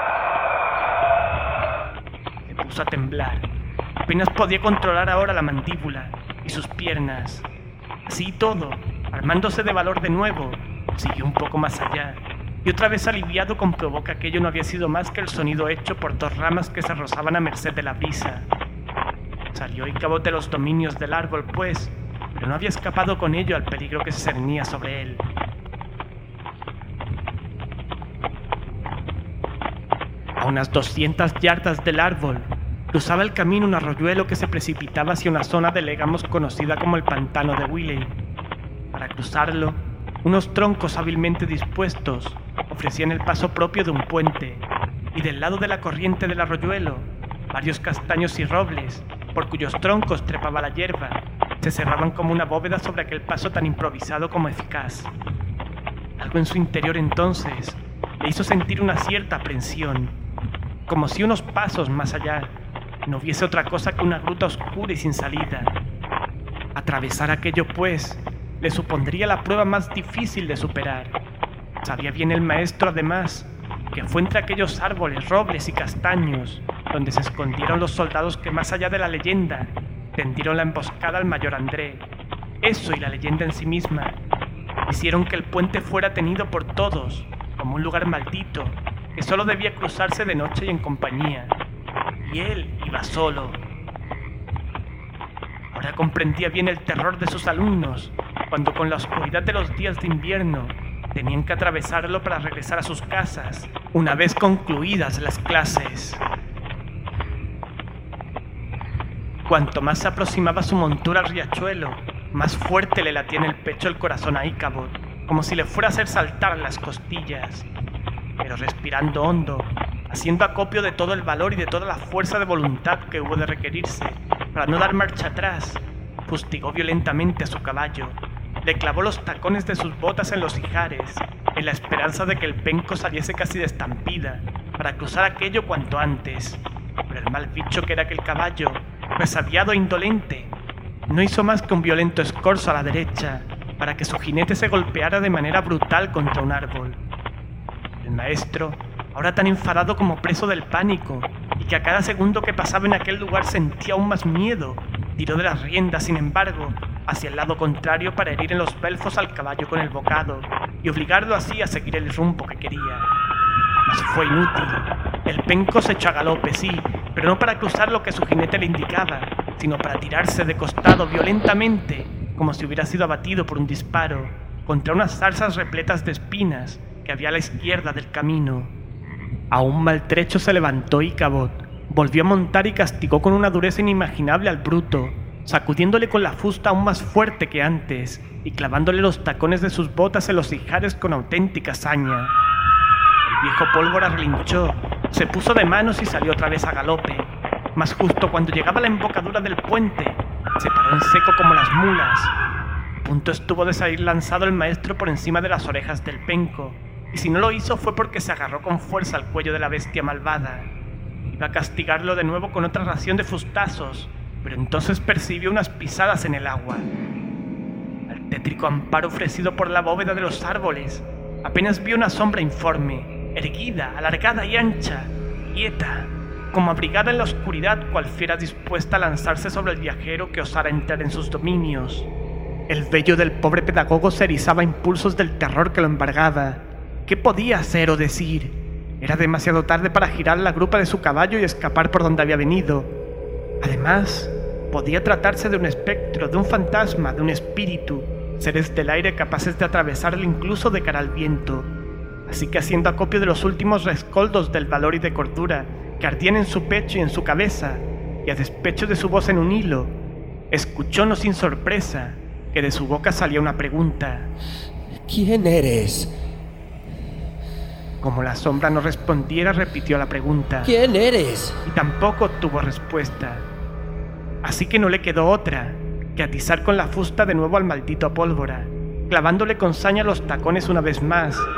Speaker 2: Se puso a temblar. Apenas podía controlar ahora la mandíbula y sus piernas. Así y todo, armándose de valor de nuevo, siguió un poco más allá, y otra vez aliviado comprobó que aquello no había sido más que el sonido hecho por dos ramas que se rozaban a merced de la brisa. Salió Ícabod de los dominios del árbol, pues, pero no había escapado con ello al peligro que se cernía sobre él. A unas doscientas yardas del árbol, cruzaba el camino un arroyuelo que se precipitaba hacia una zona de légamos conocida como el pantano de Willey. Para cruzarlo, unos troncos hábilmente dispuestos ofrecían el paso propio de un puente, y del lado de la corriente del arroyuelo, varios castaños y robles, por cuyos troncos trepaba la hierba, se cerraban como una bóveda sobre aquel paso tan improvisado como eficaz. Algo en su interior entonces le hizo sentir una cierta aprensión, como si unos pasos más allá no hubiese otra cosa que una gruta oscura y sin salida. Atravesar aquello, pues, le supondría la prueba más difícil de superar. Sabía bien el maestro, además, que fue entre aquellos árboles, robles y castaños donde se escondieron los soldados que, más allá de la leyenda, tendieron la emboscada al mayor André. Eso y la leyenda en sí misma hicieron que el puente fuera tenido por todos como un lugar maldito que solo debía cruzarse de noche y en compañía. Y él iba solo. Ahora comprendía bien el terror de sus alumnos cuando, con la oscuridad de los días de invierno, tenían que atravesarlo para regresar a sus casas una vez concluidas las clases. Cuanto más se aproximaba su montura al riachuelo, más fuerte le latía en el pecho el corazón a Ícabod, como si le fuera a hacer saltar las costillas. Pero respirando hondo, haciendo acopio de todo el valor y de toda la fuerza de voluntad que hubo de requerirse para no dar marcha atrás, fustigó violentamente a su caballo, le clavó los tacones de sus botas en los ijares, en la esperanza de que el penco saliese casi de estampida para cruzar aquello cuanto antes. Pero el mal bicho que era aquel caballo, resabiado e indolente, no hizo más que un violento escorzo a la derecha para que su jinete se golpeara de manera brutal contra un árbol. El maestro, ahora tan enfadado como preso del pánico, y que a cada segundo que pasaba en aquel lugar sentía aún más miedo, tiró de las riendas, sin embargo, hacia el lado contrario para herir en los belfos al caballo con el bocado y obligarlo así a seguir el rumbo que quería. Mas fue inútil. El penco se echó a galope, sí, pero no para cruzar lo que su jinete le indicaba, sino para tirarse de costado violentamente, como si hubiera sido abatido por un disparo, contra unas zarzas repletas de espinas que había a la izquierda del camino. Aún maltrecho se levantó Ícabod, volvió a montar y castigó con una dureza inimaginable al bruto, sacudiéndole con la fusta aún más fuerte que antes y clavándole los tacones de sus botas en los ijares con auténtica saña. El viejo Pólvora relinchó, se puso de manos y salió otra vez a galope, mas justo cuando llegaba a la embocadura del puente, se paró en seco como las mulas. A punto estuvo de salir lanzado el maestro por encima de las orejas del penco, y si no lo hizo fue porque se agarró con fuerza al cuello de la bestia malvada. Iba a castigarlo de nuevo con otra ración de fustazos, pero entonces percibió unas pisadas en el agua. Al tétrico amparo ofrecido por la bóveda de los árboles, apenas vio una sombra informe, erguida, alargada y ancha, quieta, como abrigada en la oscuridad, cual fiera dispuesta a lanzarse sobre el viajero que osara entrar en sus dominios. El vello del pobre pedagogo se erizaba a impulsos del terror que lo embargaba. ¿Qué podía hacer o decir? Era demasiado tarde para girar la grupa de su caballo y escapar por donde había venido. Además, podía tratarse de un espectro, de un fantasma, de un espíritu, seres del aire capaces de atravesarlo incluso de cara al viento. Así que, haciendo acopio de los últimos rescoldos del valor y de cordura que ardían en su pecho y en su cabeza, y a despecho de su voz en un hilo, escuchó no sin sorpresa que de su boca salía una pregunta.
Speaker 4: ¿Quién eres?
Speaker 2: Como la sombra no respondiera, repitió la pregunta.
Speaker 4: ¿Quién eres?
Speaker 2: Y tampoco obtuvo respuesta. Así que no le quedó otra que atizar con la fusta de nuevo al maldito Pólvora, clavándole con saña los tacones una vez más,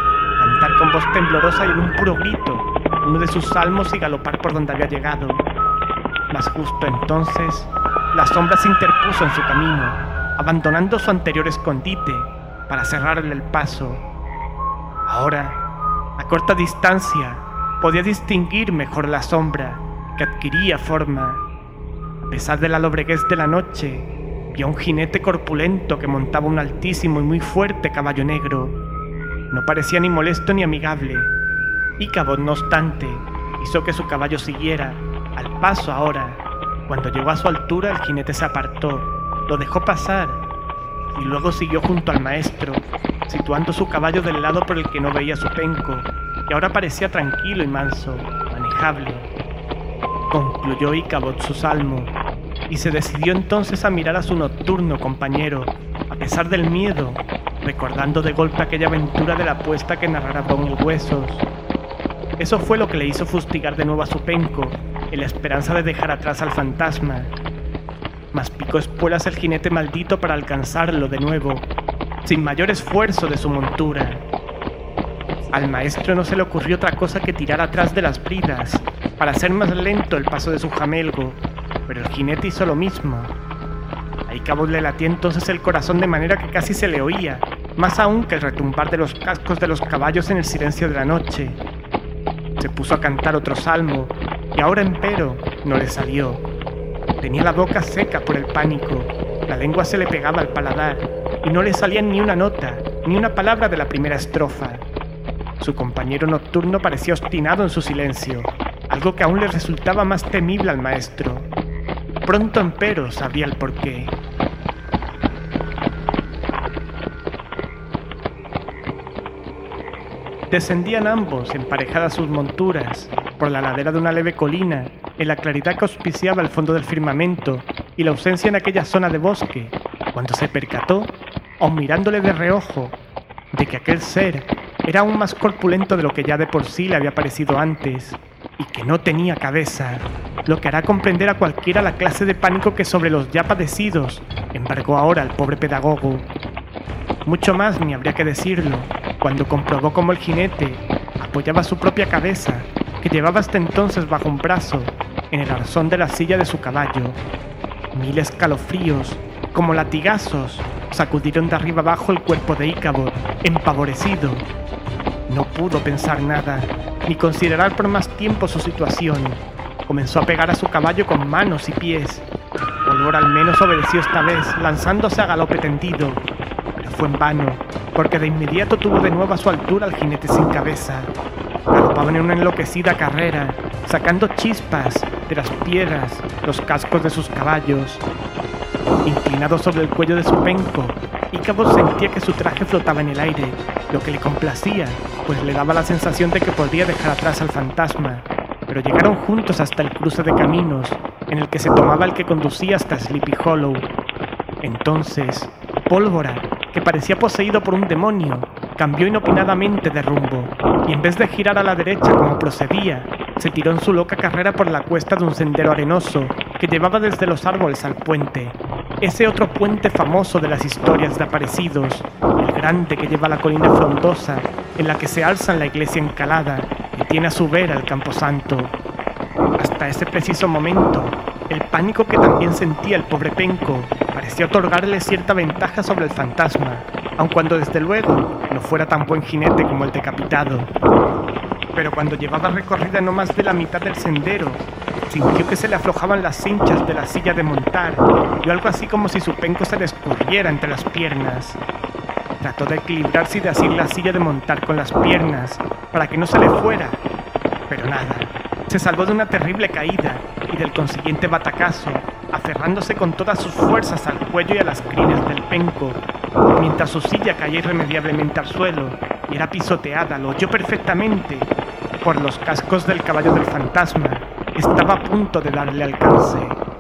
Speaker 2: cantar con voz temblorosa y en un puro grito uno de sus salmos y galopar por donde había llegado. Mas justo entonces, la sombra se interpuso en su camino, abandonando su anterior escondite para cerrarle el paso. Ahora, a corta distancia, podía distinguir mejor la sombra, que adquiría forma. A pesar de la lobreguez de la noche, vio a un jinete corpulento que montaba un altísimo y muy fuerte caballo negro. No parecía ni molesto ni amigable. Ícabod, no obstante, hizo que su caballo siguiera, al paso ahora. Cuando llegó a su altura, el jinete se apartó, lo dejó pasar, y luego siguió junto al maestro, situando su caballo del lado por el que no veía su penco, que ahora parecía tranquilo y manso, manejable. Concluyó Ícabod su salmo, y se decidió entonces a mirar a su nocturno compañero, a pesar del miedo, recordando de golpe aquella aventura de la apuesta que narrara Bronco Huesos. Eso fue lo que le hizo fustigar de nuevo a su penco, en la esperanza de dejar atrás al fantasma. Mas picó espuelas el jinete maldito para alcanzarlo de nuevo, sin mayor esfuerzo de su montura. Al maestro no se le ocurrió otra cosa que tirar atrás de las bridas, para hacer más lento el paso de su jamelgo, pero el jinete hizo lo mismo. A Ícabod le latía entonces el corazón de manera que casi se le oía, más aún que el retumbar de los cascos de los caballos en el silencio de la noche. Se puso a cantar otro salmo, y ahora empero no le salió. Tenía la boca seca por el pánico, la lengua se le pegaba al paladar, y no le salía ni una nota, ni una palabra de la primera estrofa. Su compañero nocturno parecía obstinado en su silencio, algo que aún le resultaba más temible al maestro. Pronto empero sabía el porqué. Descendían ambos, emparejadas sus monturas, por la ladera de una leve colina, en la claridad que auspiciaba el fondo del firmamento y la ausencia en aquella zona de bosque, cuando se percató, aun mirándole de reojo, de que aquel ser era aún más corpulento de lo que ya de por sí le había parecido antes, y que no tenía cabeza, lo que hará comprender a cualquiera la clase de pánico que sobre los ya padecidos embargó ahora al pobre pedagogo. Mucho más ni habría que decirlo, cuando comprobó cómo el jinete apoyaba su propia cabeza, que llevaba hasta entonces bajo un brazo, en el arzón de la silla de su caballo. Mil escalofríos, como latigazos, sacudieron de arriba abajo el cuerpo de Ícabod, empavorecido. No pudo pensar nada, ni considerar por más tiempo su situación. Comenzó a pegar a su caballo con manos y pies. Polvora al menos obedeció esta vez, lanzándose a galope tendido. Pero fue en vano, porque de inmediato tuvo de nuevo a su altura al jinete sin cabeza. Galopaban en una enloquecida carrera, sacando chispas de las piedras, los cascos de sus caballos. Inclinado sobre el cuello de su penco, Ícabod sentía que su traje flotaba en el aire, lo que le complacía, pues le daba la sensación de que podría dejar atrás al fantasma. Pero llegaron juntos hasta el cruce de caminos, en el que se tomaba el que conducía hasta Sleepy Hollow. Entonces, Pólvora, que parecía poseído por un demonio, cambió inopinadamente de rumbo, y en vez de girar a la derecha como procedía, se tiró en su loca carrera por la cuesta de un sendero arenoso que llevaba desde los árboles al puente, ese otro puente famoso de las historias de aparecidos, el grande que lleva a la colina frondosa en la que se alza la iglesia encalada y tiene a su vera el camposanto. Hasta ese preciso momento, el pánico que también sentía el pobre penco parecía otorgarle cierta ventaja sobre el fantasma, aun cuando desde luego no fuera tan buen jinete como el decapitado. Pero cuando llevaba recorrida no más de la mitad del sendero, sintió que se le aflojaban las cinchas de la silla de montar y algo así como si su penco se le escurriera entre las piernas. Trató de equilibrarse y de asir la silla de montar con las piernas para que no se le fuera, pero nada. Se salvó de una terrible caída y del consiguiente batacazo, aferrándose con todas sus fuerzas al cuello y a las crines del penco, mientras su silla caía irremediablemente al suelo y era pisoteada, lo oyó perfectamente, por los cascos del caballo del fantasma. Estaba a punto de darle alcance.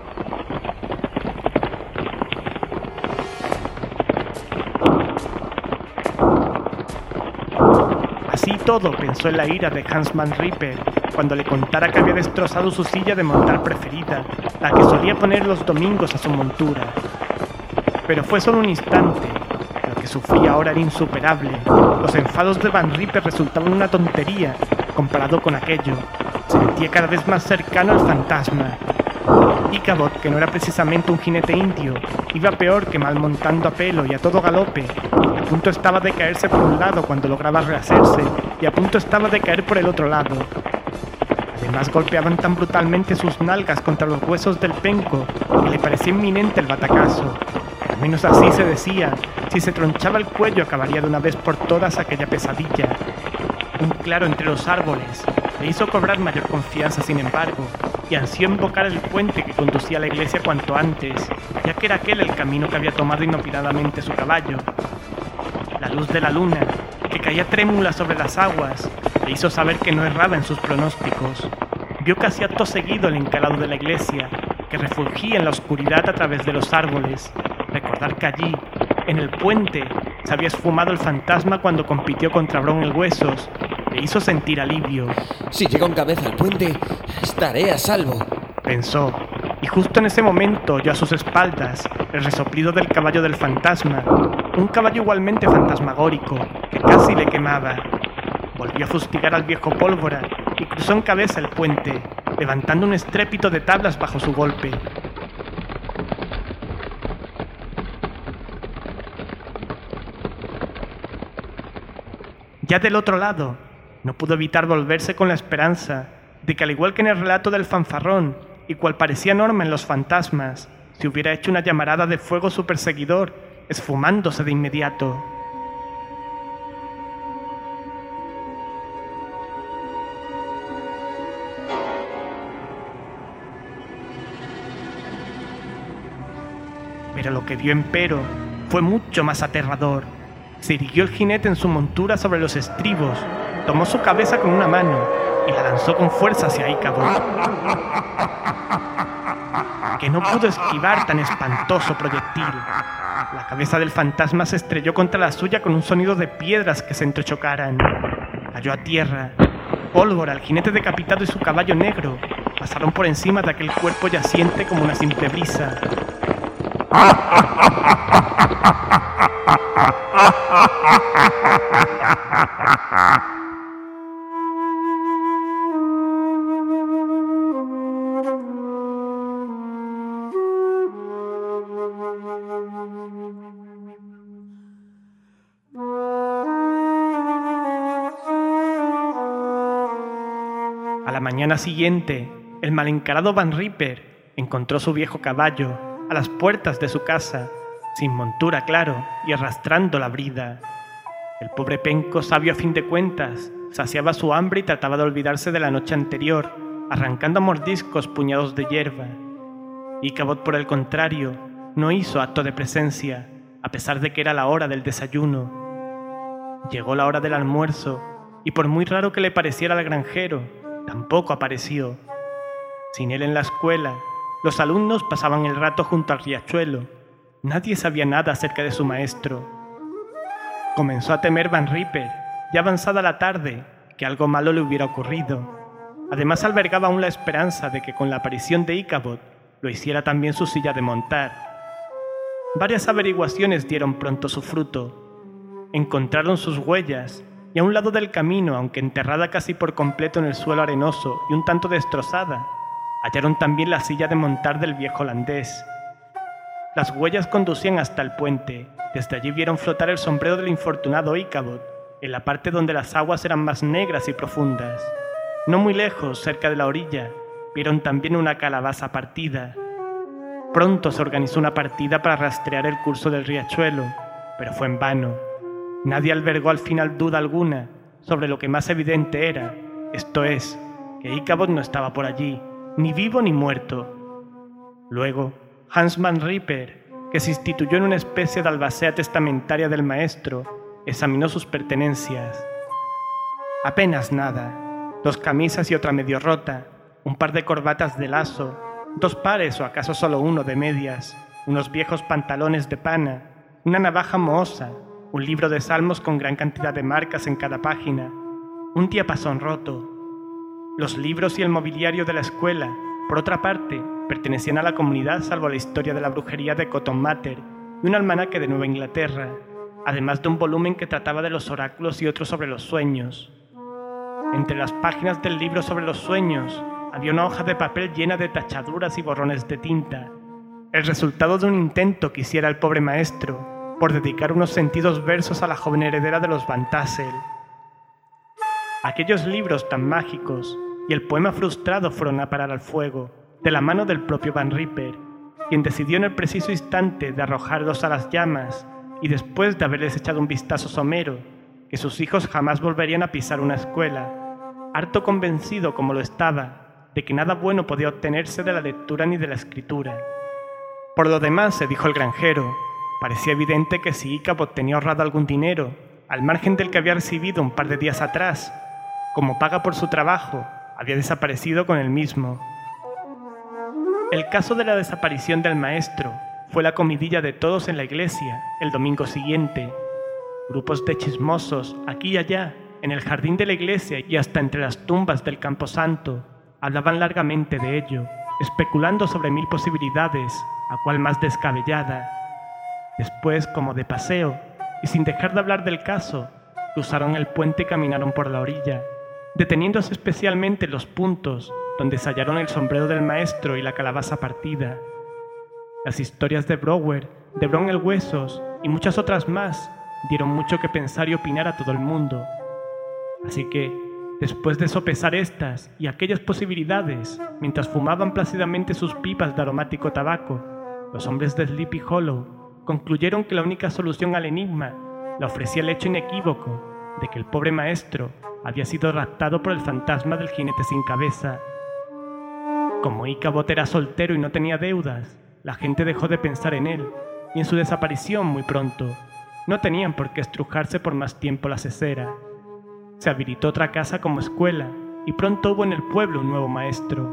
Speaker 2: Así todo pensó en la ira de Hans Van Ripper cuando le contara que había destrozado su silla de montar preferida, la que solía poner los domingos a su montura. Pero fue solo un instante, lo que sufría ahora era insuperable. Los enfados de Van Ripper resultaban una tontería comparado con aquello. Se sentía cada vez más cercano al fantasma. Íchabod, que no era precisamente un jinete indio, iba peor que mal montando a pelo y a todo galope. A punto estaba de caerse por un lado cuando lograba rehacerse, y a punto estaba de caer por el otro lado. Además golpeaban tan brutalmente sus nalgas contra los huesos del penco que le parecía inminente el batacazo. Al menos así se decía. Si se tronchaba el cuello acabaría de una vez por todas aquella pesadilla. Un claro entre los árboles le hizo cobrar mayor confianza, sin embargo, y ansió invocar el puente que conducía a la iglesia cuanto antes, ya que era aquel el camino que había tomado inopinadamente su caballo. La luz de la luna, que caía trémula sobre las aguas, le hizo saber que no erraba en sus pronósticos. Vio casi acto seguido el encalado de la iglesia, que refulgía en la oscuridad a través de los árboles. Recordar que allí, en el puente, se había esfumado el fantasma cuando compitió contra Bron el Huesos, le hizo sentir alivio.
Speaker 4: Si llego en cabeza al puente, estaré a salvo,
Speaker 2: pensó, y justo en ese momento oyó a sus espaldas el resoplido del caballo del fantasma, un caballo igualmente fantasmagórico que casi le quemaba. Volvió a fustigar al viejo Pólvora y cruzó en cabeza el puente, levantando un estrépito de tablas bajo su golpe. Ya del otro lado, no pudo evitar volverse con la esperanza de que, al igual que en el relato del fanfarrón, y cual parecía norma en los fantasmas, se hubiera hecho una llamarada de fuego su perseguidor, esfumándose de inmediato. Pero lo que vio empero fue mucho más aterrador. Se irguió el jinete en su montura sobre los estribos, tomó su cabeza con una mano y la lanzó con fuerza hacia Íchabod, que no pudo esquivar tan espantoso proyectil. La cabeza del fantasma se estrelló contra la suya con un sonido de piedras que se entrechocaran. Cayó a tierra. Pólvora, el jinete decapitado y su caballo negro pasaron por encima de aquel cuerpo yaciente como una simple brisa. A la mañana siguiente, el malencarado Van Ripper encontró su viejo caballo a las puertas de su casa, sin montura, claro, y arrastrando la brida. El pobre penco, sabio a fin de cuentas, saciaba su hambre y trataba de olvidarse de la noche anterior, arrancando a mordiscos puñados de hierba. Íchabod, por el contrario, no hizo acto de presencia, a pesar de que era la hora del desayuno. Llegó la hora del almuerzo, y por muy raro que le pareciera al granjero, tampoco apareció. Sin él en la escuela, los alumnos pasaban el rato junto al riachuelo. Nadie sabía nada acerca de su maestro. Comenzó a temer Van Ripper, ya avanzada la tarde, que algo malo le hubiera ocurrido. Además albergaba aún la esperanza de que con la aparición de Íchabod lo hiciera también su silla de montar. Varias averiguaciones dieron pronto su fruto. Encontraron sus huellas, y a un lado del camino, aunque enterrada casi por completo en el suelo arenoso y un tanto destrozada, hallaron también la silla de montar del viejo holandés. Las huellas conducían hasta el puente. Desde allí vieron flotar el sombrero del infortunado Íchabod, en la parte donde las aguas eran más negras y profundas. No muy lejos, cerca de la orilla, vieron también una calabaza partida. Pronto se organizó una partida para rastrear el curso del riachuelo, pero fue en vano. Nadie albergó al final duda alguna sobre lo que más evidente era, esto es, que Íchabod no estaba por allí, ni vivo ni muerto. Luego, Hans Van Ripper, que se instituyó en una especie de albacea testamentaria del maestro, examinó sus pertenencias. Apenas nada, dos camisas y otra medio rota, un par de corbatas de lazo, dos pares o acaso solo uno de medias, unos viejos pantalones de pana, una navaja mohosa, un libro de salmos con gran cantidad de marcas en cada página, un diapasón roto. Los libros y el mobiliario de la escuela, por otra parte, pertenecían a la comunidad salvo la historia de la brujería de Cotton Mather y un almanaque de Nueva Inglaterra. además de un volumen que trataba de los oráculos y otro sobre los sueños. Entre las páginas del libro sobre los sueños había una hoja de papel llena de tachaduras y borrones de tinta, el resultado de un intento que hiciera el pobre maestro por dedicar unos sentidos versos a la joven heredera de los Van Tassel. Aquellos libros tan mágicos y el poema frustrado fueron a parar al fuego, de la mano del propio Van Ripper, quien decidió en el preciso instante de arrojarlos a las llamas y después de haberles echado un vistazo somero, que sus hijos jamás volverían a pisar una escuela, harto convencido como lo estaba de que nada bueno podía obtenerse de la lectura ni de la escritura. Por lo demás, se dijo el granjero, parecía evidente que si Íchabod tenía ahorrado algún dinero, al margen del que había recibido un par de días atrás, como paga por su trabajo, había desaparecido con el mismo. El caso de la desaparición del maestro fue la comidilla de todos en la iglesia el domingo siguiente. Grupos de chismosos, aquí y allá, en el jardín de la iglesia y hasta entre las tumbas del camposanto, hablaban largamente de ello, especulando sobre mil posibilidades, a cual más descabellada. Después, como de paseo, y sin dejar de hablar del caso, cruzaron el puente y caminaron por la orilla, deteniéndose especialmente en los puntos donde se hallaron el sombrero del maestro y la calabaza partida. Las historias de Brower, de Bron el Huesos y muchas otras más dieron mucho que pensar y opinar a todo el mundo. Así que, después de sopesar estas y aquellas posibilidades, mientras fumaban plácidamente sus pipas de aromático tabaco, los hombres de Sleepy Hollow concluyeron que la única solución al enigma la ofrecía el hecho inequívoco de que el pobre maestro había sido raptado por el fantasma del jinete sin cabeza. Como Íchabod era soltero y no tenía deudas, la gente dejó de pensar en él, y en su desaparición muy pronto no tenían por qué estrujarse por más tiempo la cesera. Se habilitó otra casa como escuela, y pronto hubo en el pueblo un nuevo maestro.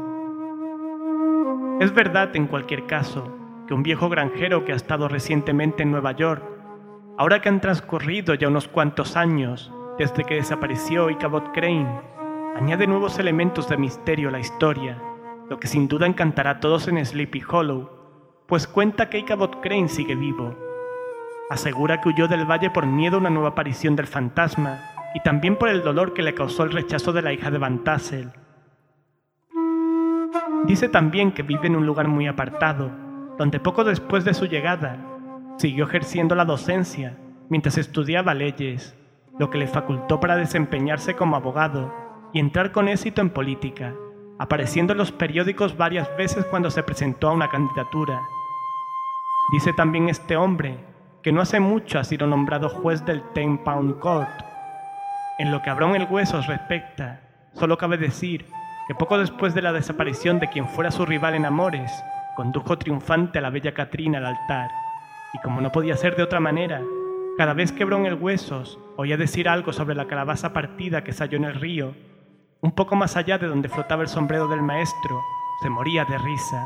Speaker 2: Es verdad, en cualquier caso, que un viejo granjero que ha estado recientemente en Nueva York, ahora que han transcurrido ya unos cuantos años desde que desapareció Íchabod Crane, añade nuevos elementos de misterio a la historia, lo que sin duda encantará a todos en Sleepy Hollow, pues cuenta que Íchabod Crane sigue vivo. Asegura que huyó del valle por miedo a una nueva aparición del fantasma y también por el dolor que le causó el rechazo de la hija de Van Tassel. Dice también que vive en un lugar muy apartado, donde poco después de su llegada siguió ejerciendo la docencia mientras estudiaba leyes, lo que le facultó para desempeñarse como abogado y entrar con éxito en política, apareciendo en los periódicos varias veces cuando se presentó a una candidatura. Dice también este hombre que no hace mucho ha sido nombrado juez del Ten Pound Court. En lo que a Bron el Huesos respecta, solo cabe decir que poco después de la desaparición de quien fuera su rival en amores, condujo triunfante a la bella Katrina al altar, y como no podía ser de otra manera, cada vez que Bron el Huesos oía decir algo sobre la calabaza partida que se halló en el río, un poco más allá de donde flotaba el sombrero del maestro, se moría de risa.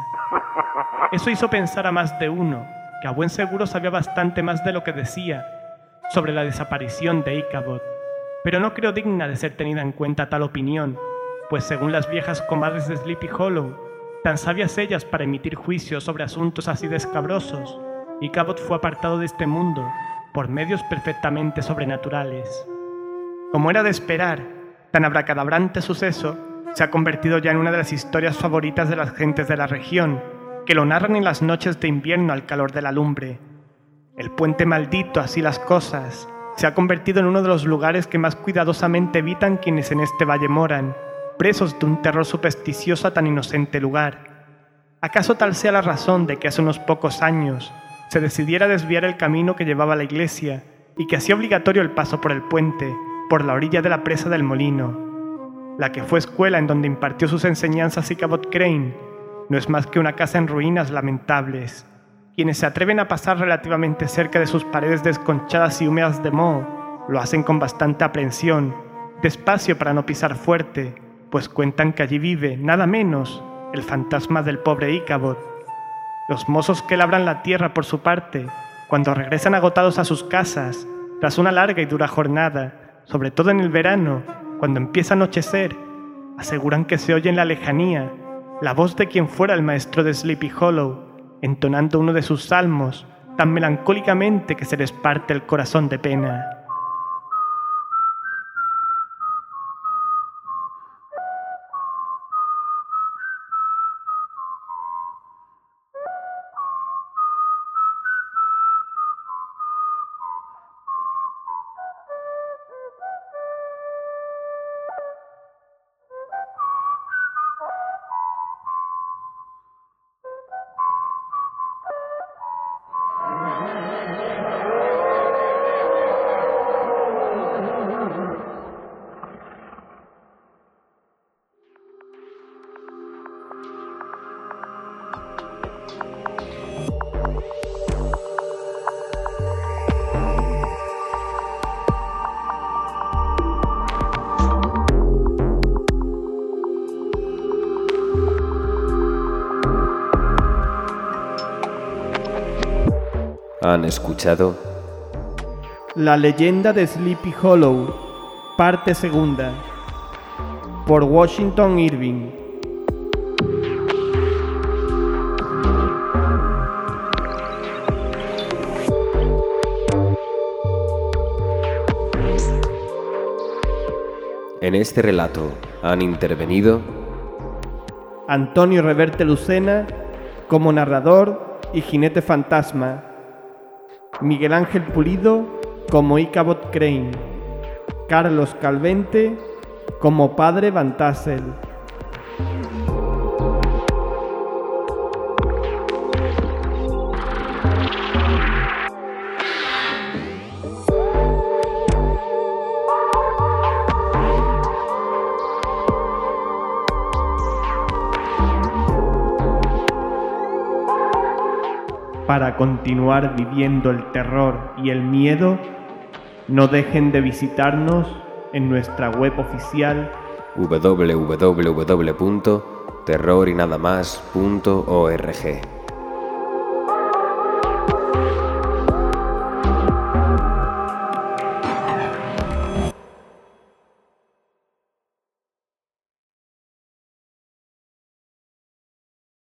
Speaker 2: Eso hizo pensar a más de uno, que a buen seguro sabía bastante más de lo que decía sobre la desaparición de Íchabod, pero no creo digna de ser tenida en cuenta tal opinión, pues según las viejas comadres de Sleepy Hollow, tan sabias ellas para emitir juicios sobre asuntos así de escabrosos, Íchabod fue apartado de este mundo por medios perfectamente sobrenaturales. Como era de esperar, tan abracadabrante suceso se ha convertido ya en una de las historias favoritas de las gentes de la región, que lo narran en las noches de invierno al calor de la lumbre. El puente maldito, así las cosas, se ha convertido en uno de los lugares que más cuidadosamente evitan quienes en este valle moran, presos de un terror supersticioso a tan inocente lugar. ¿Acaso tal sea la razón de que hace unos pocos años se decidiera desviar el camino que llevaba a la iglesia y que hacía obligatorio el paso por el puente, por la orilla de la presa del molino? La que fue escuela en donde impartió sus enseñanzas Íchabod Crane no es más que una casa en ruinas lamentables. Quienes se atreven a pasar relativamente cerca de sus paredes desconchadas y húmedas de moho lo hacen con bastante aprensión, despacio para no pisar fuerte, pues cuentan que allí vive, nada menos, el fantasma del pobre Íchabod. Los mozos que labran la tierra, por su parte, cuando regresan agotados a sus casas, tras una larga y dura jornada, sobre todo en el verano, cuando empieza a anochecer, aseguran que se oye en la lejanía la voz de quien fuera el maestro de Sleepy Hollow, entonando uno de sus salmos tan melancólicamente que se les parte el corazón de pena.
Speaker 5: Han escuchado
Speaker 2: La leyenda de Sleepy Hollow, parte segunda, por Washington Irving.
Speaker 5: En este relato han intervenido
Speaker 2: Antonio Reverte Lucena como narrador y jinete fantasma, Miguel Ángel Pulido como Ichabod Crane, Carlos Calvente como Padre Van Tassel. Para continuar viviendo el terror y el miedo, no dejen de visitarnos en nuestra web oficial
Speaker 5: w w w punto terror y nada más punto org.